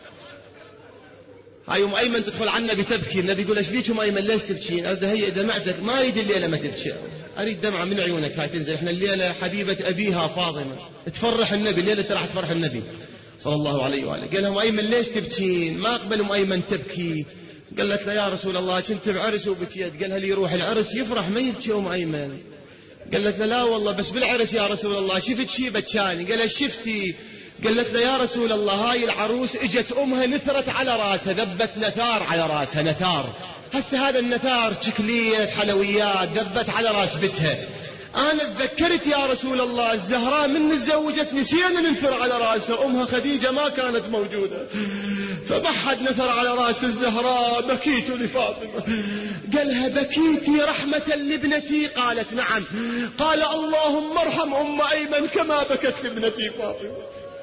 هاي أم أيمن تدخل على النبي تبكي. النبي يقول ايش بيك أم أيمن ليش تبكين؟ هي دمعتك. ما أريد الليلة ما تبكي، أريد دمعة من عيونك هاي تنزل. احنا الليلة حبيبة أبيها فاطمة تفرح النبي، الليلة راح تفرح النبي صلى الله عليه وآله. قال لهم أيمن ليش تبكين؟ ما أقبل أم أيمن تبكي. قالت له يا رسول الله كنت بعرس وبكيت. قالها لي يروح العرس يفرح ما يبكي أم أيمن. قالت له لا والله بس بالعرس يا رسول الله شفت شي بكاني. قالها شفتي؟ قالت له يا رسول الله هاي العروس اجت امها نثرت على راسها، ذبت نثار على راسها نثار. هسه هذا النثار شكلية حلويات ذبت على راس بتها. انا تذكرت يا رسول الله الزهراء من تزوجت نسينا ننثر على راسها. امها خديجة ما كانت موجودة فبحد نثر على راس الزهراء. بكيت لفاطمة. قالها بكيتي رحمة لابنتي؟ قالت نعم. قال اللهم ارحم ام ايمن كما بكت لابنتي فاطمة.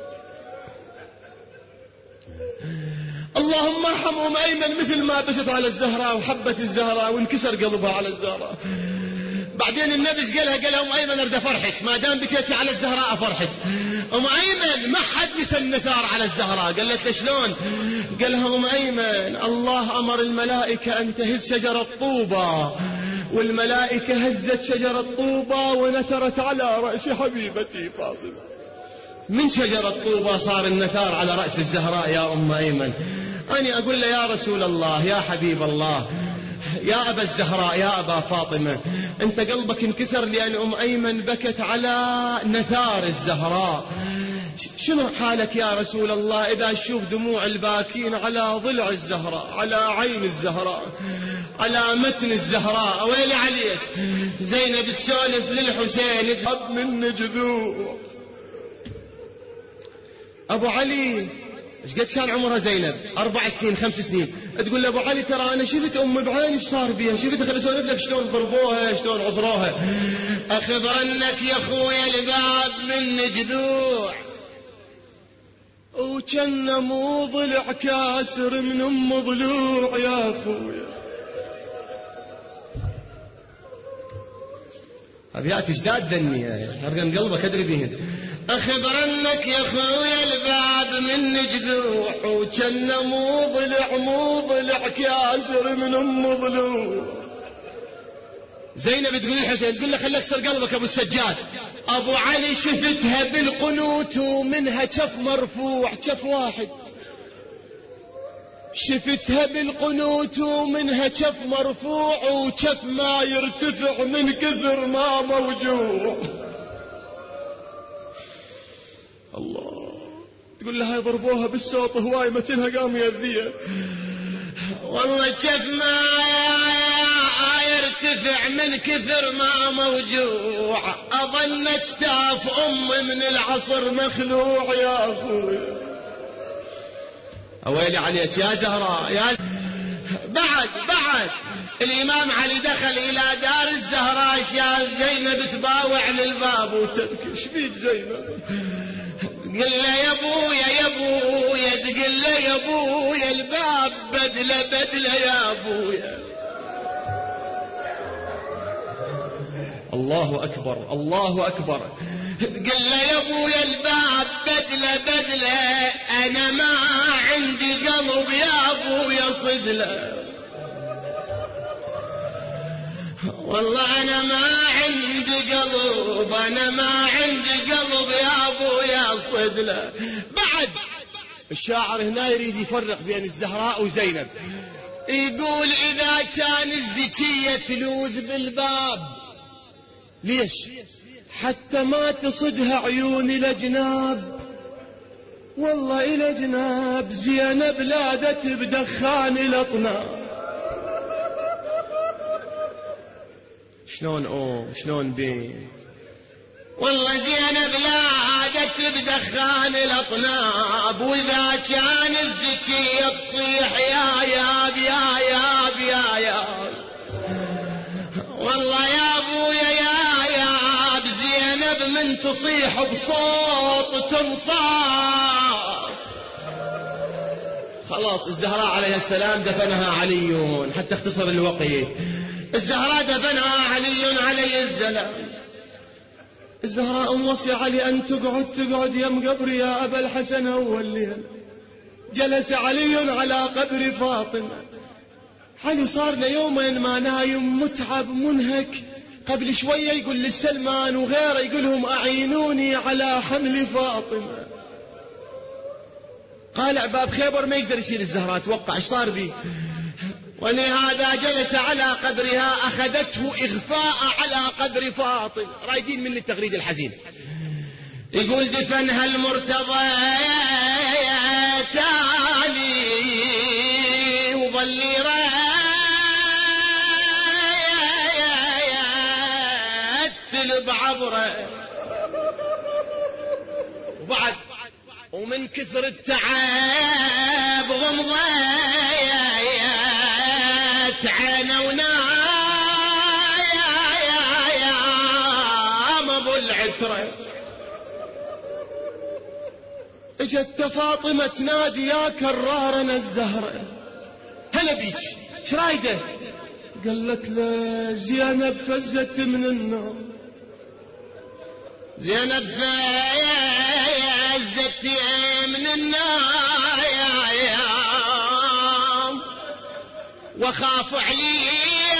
اللهم ارحم ام ايمن مثل ما بكت على الزهراء وحبت الزهراء وانكسر قلبها على الزهراء. بعدين النبي ايش قالها؟ قالها ام ايمن ارد افرحك ما دام بكيتي على الزهراء افرحك. ام ايمن ما حد نسى النثار على الزهراء. قالت له شلون؟ قالها ام ايمن الله امر الملائكه ان تهز شجره طوبى والملائكه هزت شجره طوبى ونثرت على راس حبيبتي فاطمه. من شجره طوبى صار النثار على راس الزهراء يا ام ايمن. أنا أقول له يا رسول الله يا حبيب الله يا أبا الزهراء يا أبا فاطمة أنت قلبك انكسر لأن أم أيمن بكت على نثار الزهراء. شنو حالك يا رسول الله إذا تشوف دموع الباكين على ضلع الزهراء على عين الزهراء على متن الزهراء؟ ويلي عليك. زينب السولف للحسين اذهب من جذوع. أبو علي ايش قد كان عمرها زينب؟ 4 سنين 5 سنين. تقول له ابو علي ترى انا شفت ام بعيني ايش صار بيها، شفت خلي اسولف لك شلون ضربوها شلون عصروها. اخبرنك يا اخويا الباب من جذوع وكان مو ضلع كاسر من ام ضلوع يا اخويا. ابيات ازداد ذني ارقم قلبك ادري بيهن. اخبرنك يا اخويا الباب من جذوع وكان مو ضلع كاسر من ام ضلوع. زينب تقول الحسين تقول له خليك اكسر قلبك ابو السجاد. ابو علي شفتها بالقنوت ومنها كف مرفوع كف واحد. شفتها بالقنوت ومنها كف مرفوع وكف ما يرتفع من كثر ما موجوع. الله. تقول لها يضربوها بالسوط هواي متنها قام يذيها. والله كيف ما يرتفع من كثر ما موجوع. اظن اجتاف امي من العصر مخلوع يا اخوي. اويلي عليك يا زهراء يا بعد الامام علي دخل الى دار الزهراء شاف زينب تباوع للباب وتبكي. ايش بيك زينب؟ قل له يا ابويا تقول له يا ابويا الباب بدله يا ابويا. الله أكبر الله أكبر. قل له يا ابويا الباب بدله انا ما عندي قلب يا ابويا صدله، والله انا ما عندي قلب، انا ما عندي قلب يا ابويا صدله. بعد الشاعر هنا يريد يفرق بين الزهراء وزينب، يقول اذا كان الزكية تلوذ بالباب ليش؟ حتى ما تصدها عيون الأجناب، والله إلى جناب زينب لادت بدخان الأطناب. شلون شلون بيت، والله زينب لادت بدخان الأطناب، وإذا كان الزكية تصيح يا ياب يا ياب يا ياب، والله يا ابويا يا ياب زينب من تصيح بصوت تنصاف. خلاص الزهراء عليه السلام دفنها علي، حتى اختصر الوقت، الزهراء دفنها علي عليه السلام. الزهراء موصي علي أن تقعد يم قبري يا أبا الحسن. أول ليل جلس علي على قبر فاطمة. علي صار له يومين ما نايم، متعب منهك. قبل شوية يقول للسلمان وغيره يقولهم أعينوني على حمل فاطمة. قال عباب خيبر ما يقدر يشيل الزهراء، توقع ايش صار بي. ولهذا جلس على قبرها، أخذته إغفاء على قبر فاطمة. رايدين من التغريد الحزين. يقول دفنها المرتضى تالي وظلي رتل بعبره، وبعد ومن كثر التعب غمضت عينه ونايم ابو العتره. اجت فاطمة تنادي يا كرارنا الزهرة، هلا بيك ايش رايده؟ قالت له زينب فزت من النوم. زينب فزت من النوم وخاف علي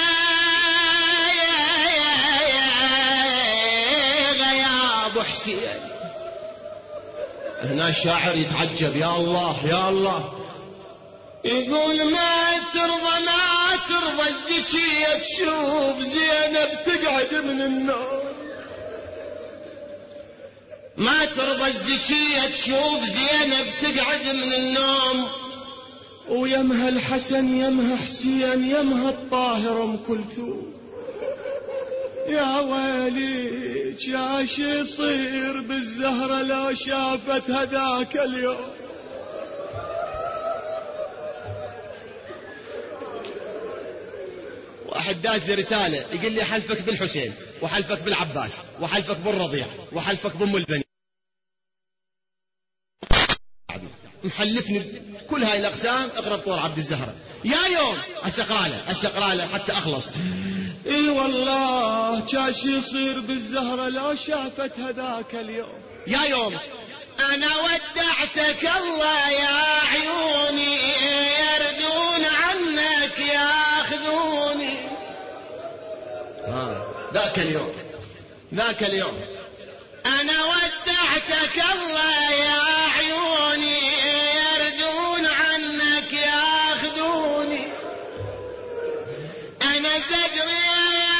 غياب حسين. هنا الشاعر يتعجب، يا الله يا الله. يقول ما ترضى الزكية تشوف زينب تقعد من النوم، ما ترضى الزكية تشوف زينب تقعد من النوم، ويمها الحسن يمها حسين يمها الطاهر ام كلثوم. يا ويليك يا شي يصير بالزهرة لو شافت هذاك اليوم. واحد داز لي رسالة يقول لي حلفك بالحسين وحلفك بالعباس وحلفك بالرضيع وحلفك بام البني، محلفني كل هاي الأقسام. اقرب طور عبد الزهرة يا يوم استقراله حتى أخلص. اي والله كاش يصير بالزهرة لو شافت هذاك اليوم. يا يوم أنا ودعتك الله يا عيوني يردون عنك ياخذوني. ذاك اليوم أنا ودعتك الله يا عيوني يردون عنك ياخذوني. أنا زجري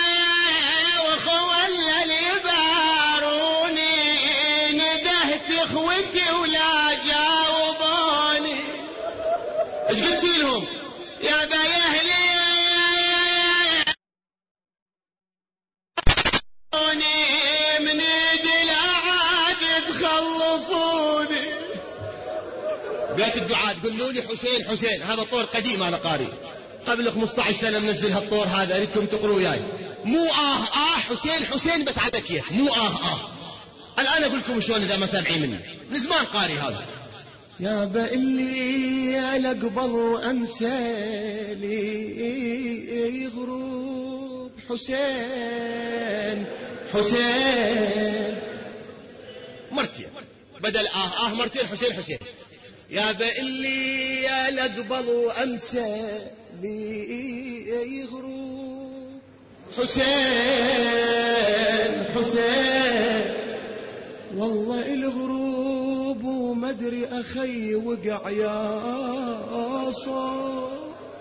وخولة يباروني ندهت اخوتي ولا جاوبوني. ايش قلتي لهم؟ يا بيهلي من ايدي العاد تخلصوني. بيت الدعاء تقولوا لي حسين هذا طور قديم انا قاري قبل 15 سنة منزل هالطور هذا، اريدكم تقروا وياي. مو حسين بس على كيف، مو الان اقول لكم شلون اذا ما سامعين مني، من زمان قاري هذا. يا بقلي لقبل وانسى لي غروب حسين حسين مرتين بدل مرتين حسين يا اللي يا لقبل وأمسى لي يغروب حسين والله الغروب ومدري أخي وقع يا صوب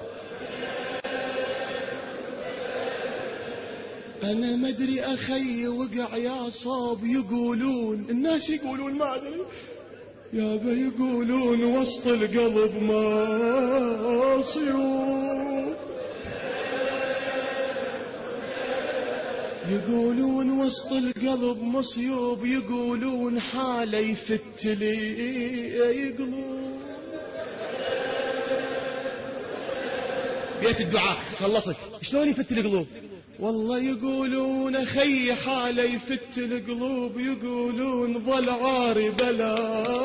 أنا مدري أخي وقع يا صوب يقولون الناس يقولون ما أدري يابا يقولون وسط القلب ما صيوب يقولون وسط القلب مصيوب يقولون حاله يفت لي يقلوب بيت الدعاء خلصت شلون يفت القلوب والله يقولون خي حاله يفت القلوب يقولون ظل عاري بلا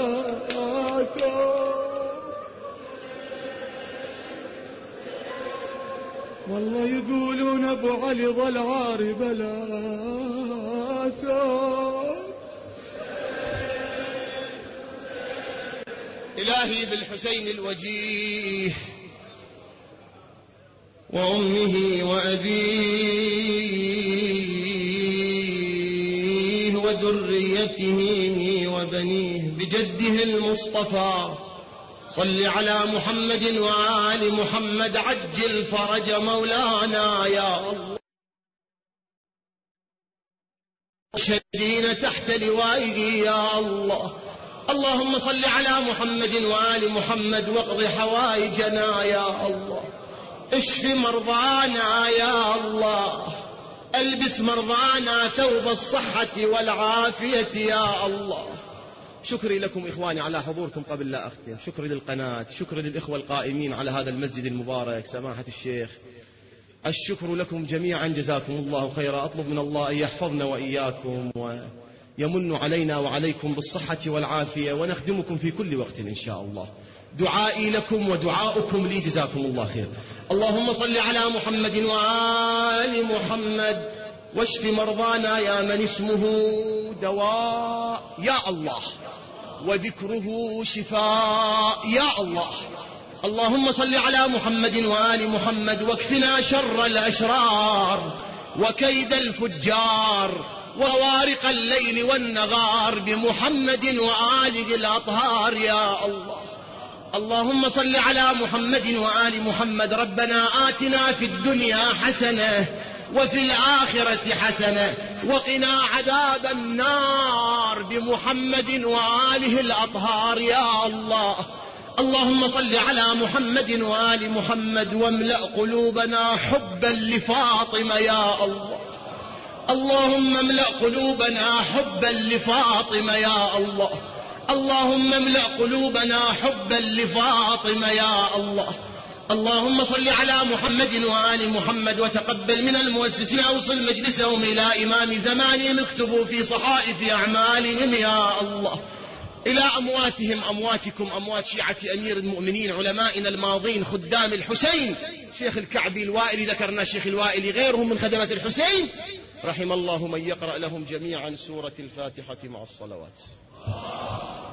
والله يقولون ابو علي ظل عاري بلا إلهي بالحسين الوجيه وأمه وأبيه وذريته وبنيه بجده المصطفى صل على محمد وآل محمد عجل فرج مولانا يا الله شدين تحت لوائه يا الله اللهم صل على محمد وآل محمد واقض حوائجنا يا الله اشف مرضانا يا الله البس مرضانا ثوب الصحة والعافية يا الله شكري لكم إخواني على حضوركم قبل لا أختم شكري للقناة شكري للإخوة القائمين على هذا المسجد المبارك سماحة الشيخ الشكر لكم جميعا جزاكم الله خيرا أطلب من الله أن يحفظنا وإياكم ويمن علينا وعليكم بالصحة والعافية ونخدمكم في كل وقت إن شاء الله دعائي لكم ودعاؤكم لي جزاكم الله خير اللهم صل على محمد وآل محمد واشف مرضانا يا من اسمه دواء يا الله وذكره شفاء يا الله اللهم صل على محمد وآل محمد واكفنا شر الأشرار وكيد الفجار ووارق الليل والنغار بمحمد وآله الأطهار يا الله اللهم صل على محمد وآل محمد ربنا آتنا في الدنيا حسنة وفي الآخرة حسنة وقنا عذاب النار بمحمد وآله الأطهار يا الله اللهم صل على محمد وآل محمد واملأ قلوبنا حبا لفاطمة يا الله اللهم املأ قلوبنا حبا لفاطمة يا الله اللهم املأ قلوبنا حبا لفاطمة يا الله اللهم صل على محمد وآل محمد وتقبل من المؤسسين أوصل مجلسهم إلى إمام زمانهم اكتبوا في صحائف أعمالهم يا الله إلى أمواتهم أمواتكم أموات شيعة أمير المؤمنين علمائنا الماضين خدام الحسين شيخ الكعبي الوائلي ذكرنا شيخ الوائلي غيرهم من خدمة الحسين رحم الله من يقرأ لهم جميعا سورة الفاتحة مع الصلوات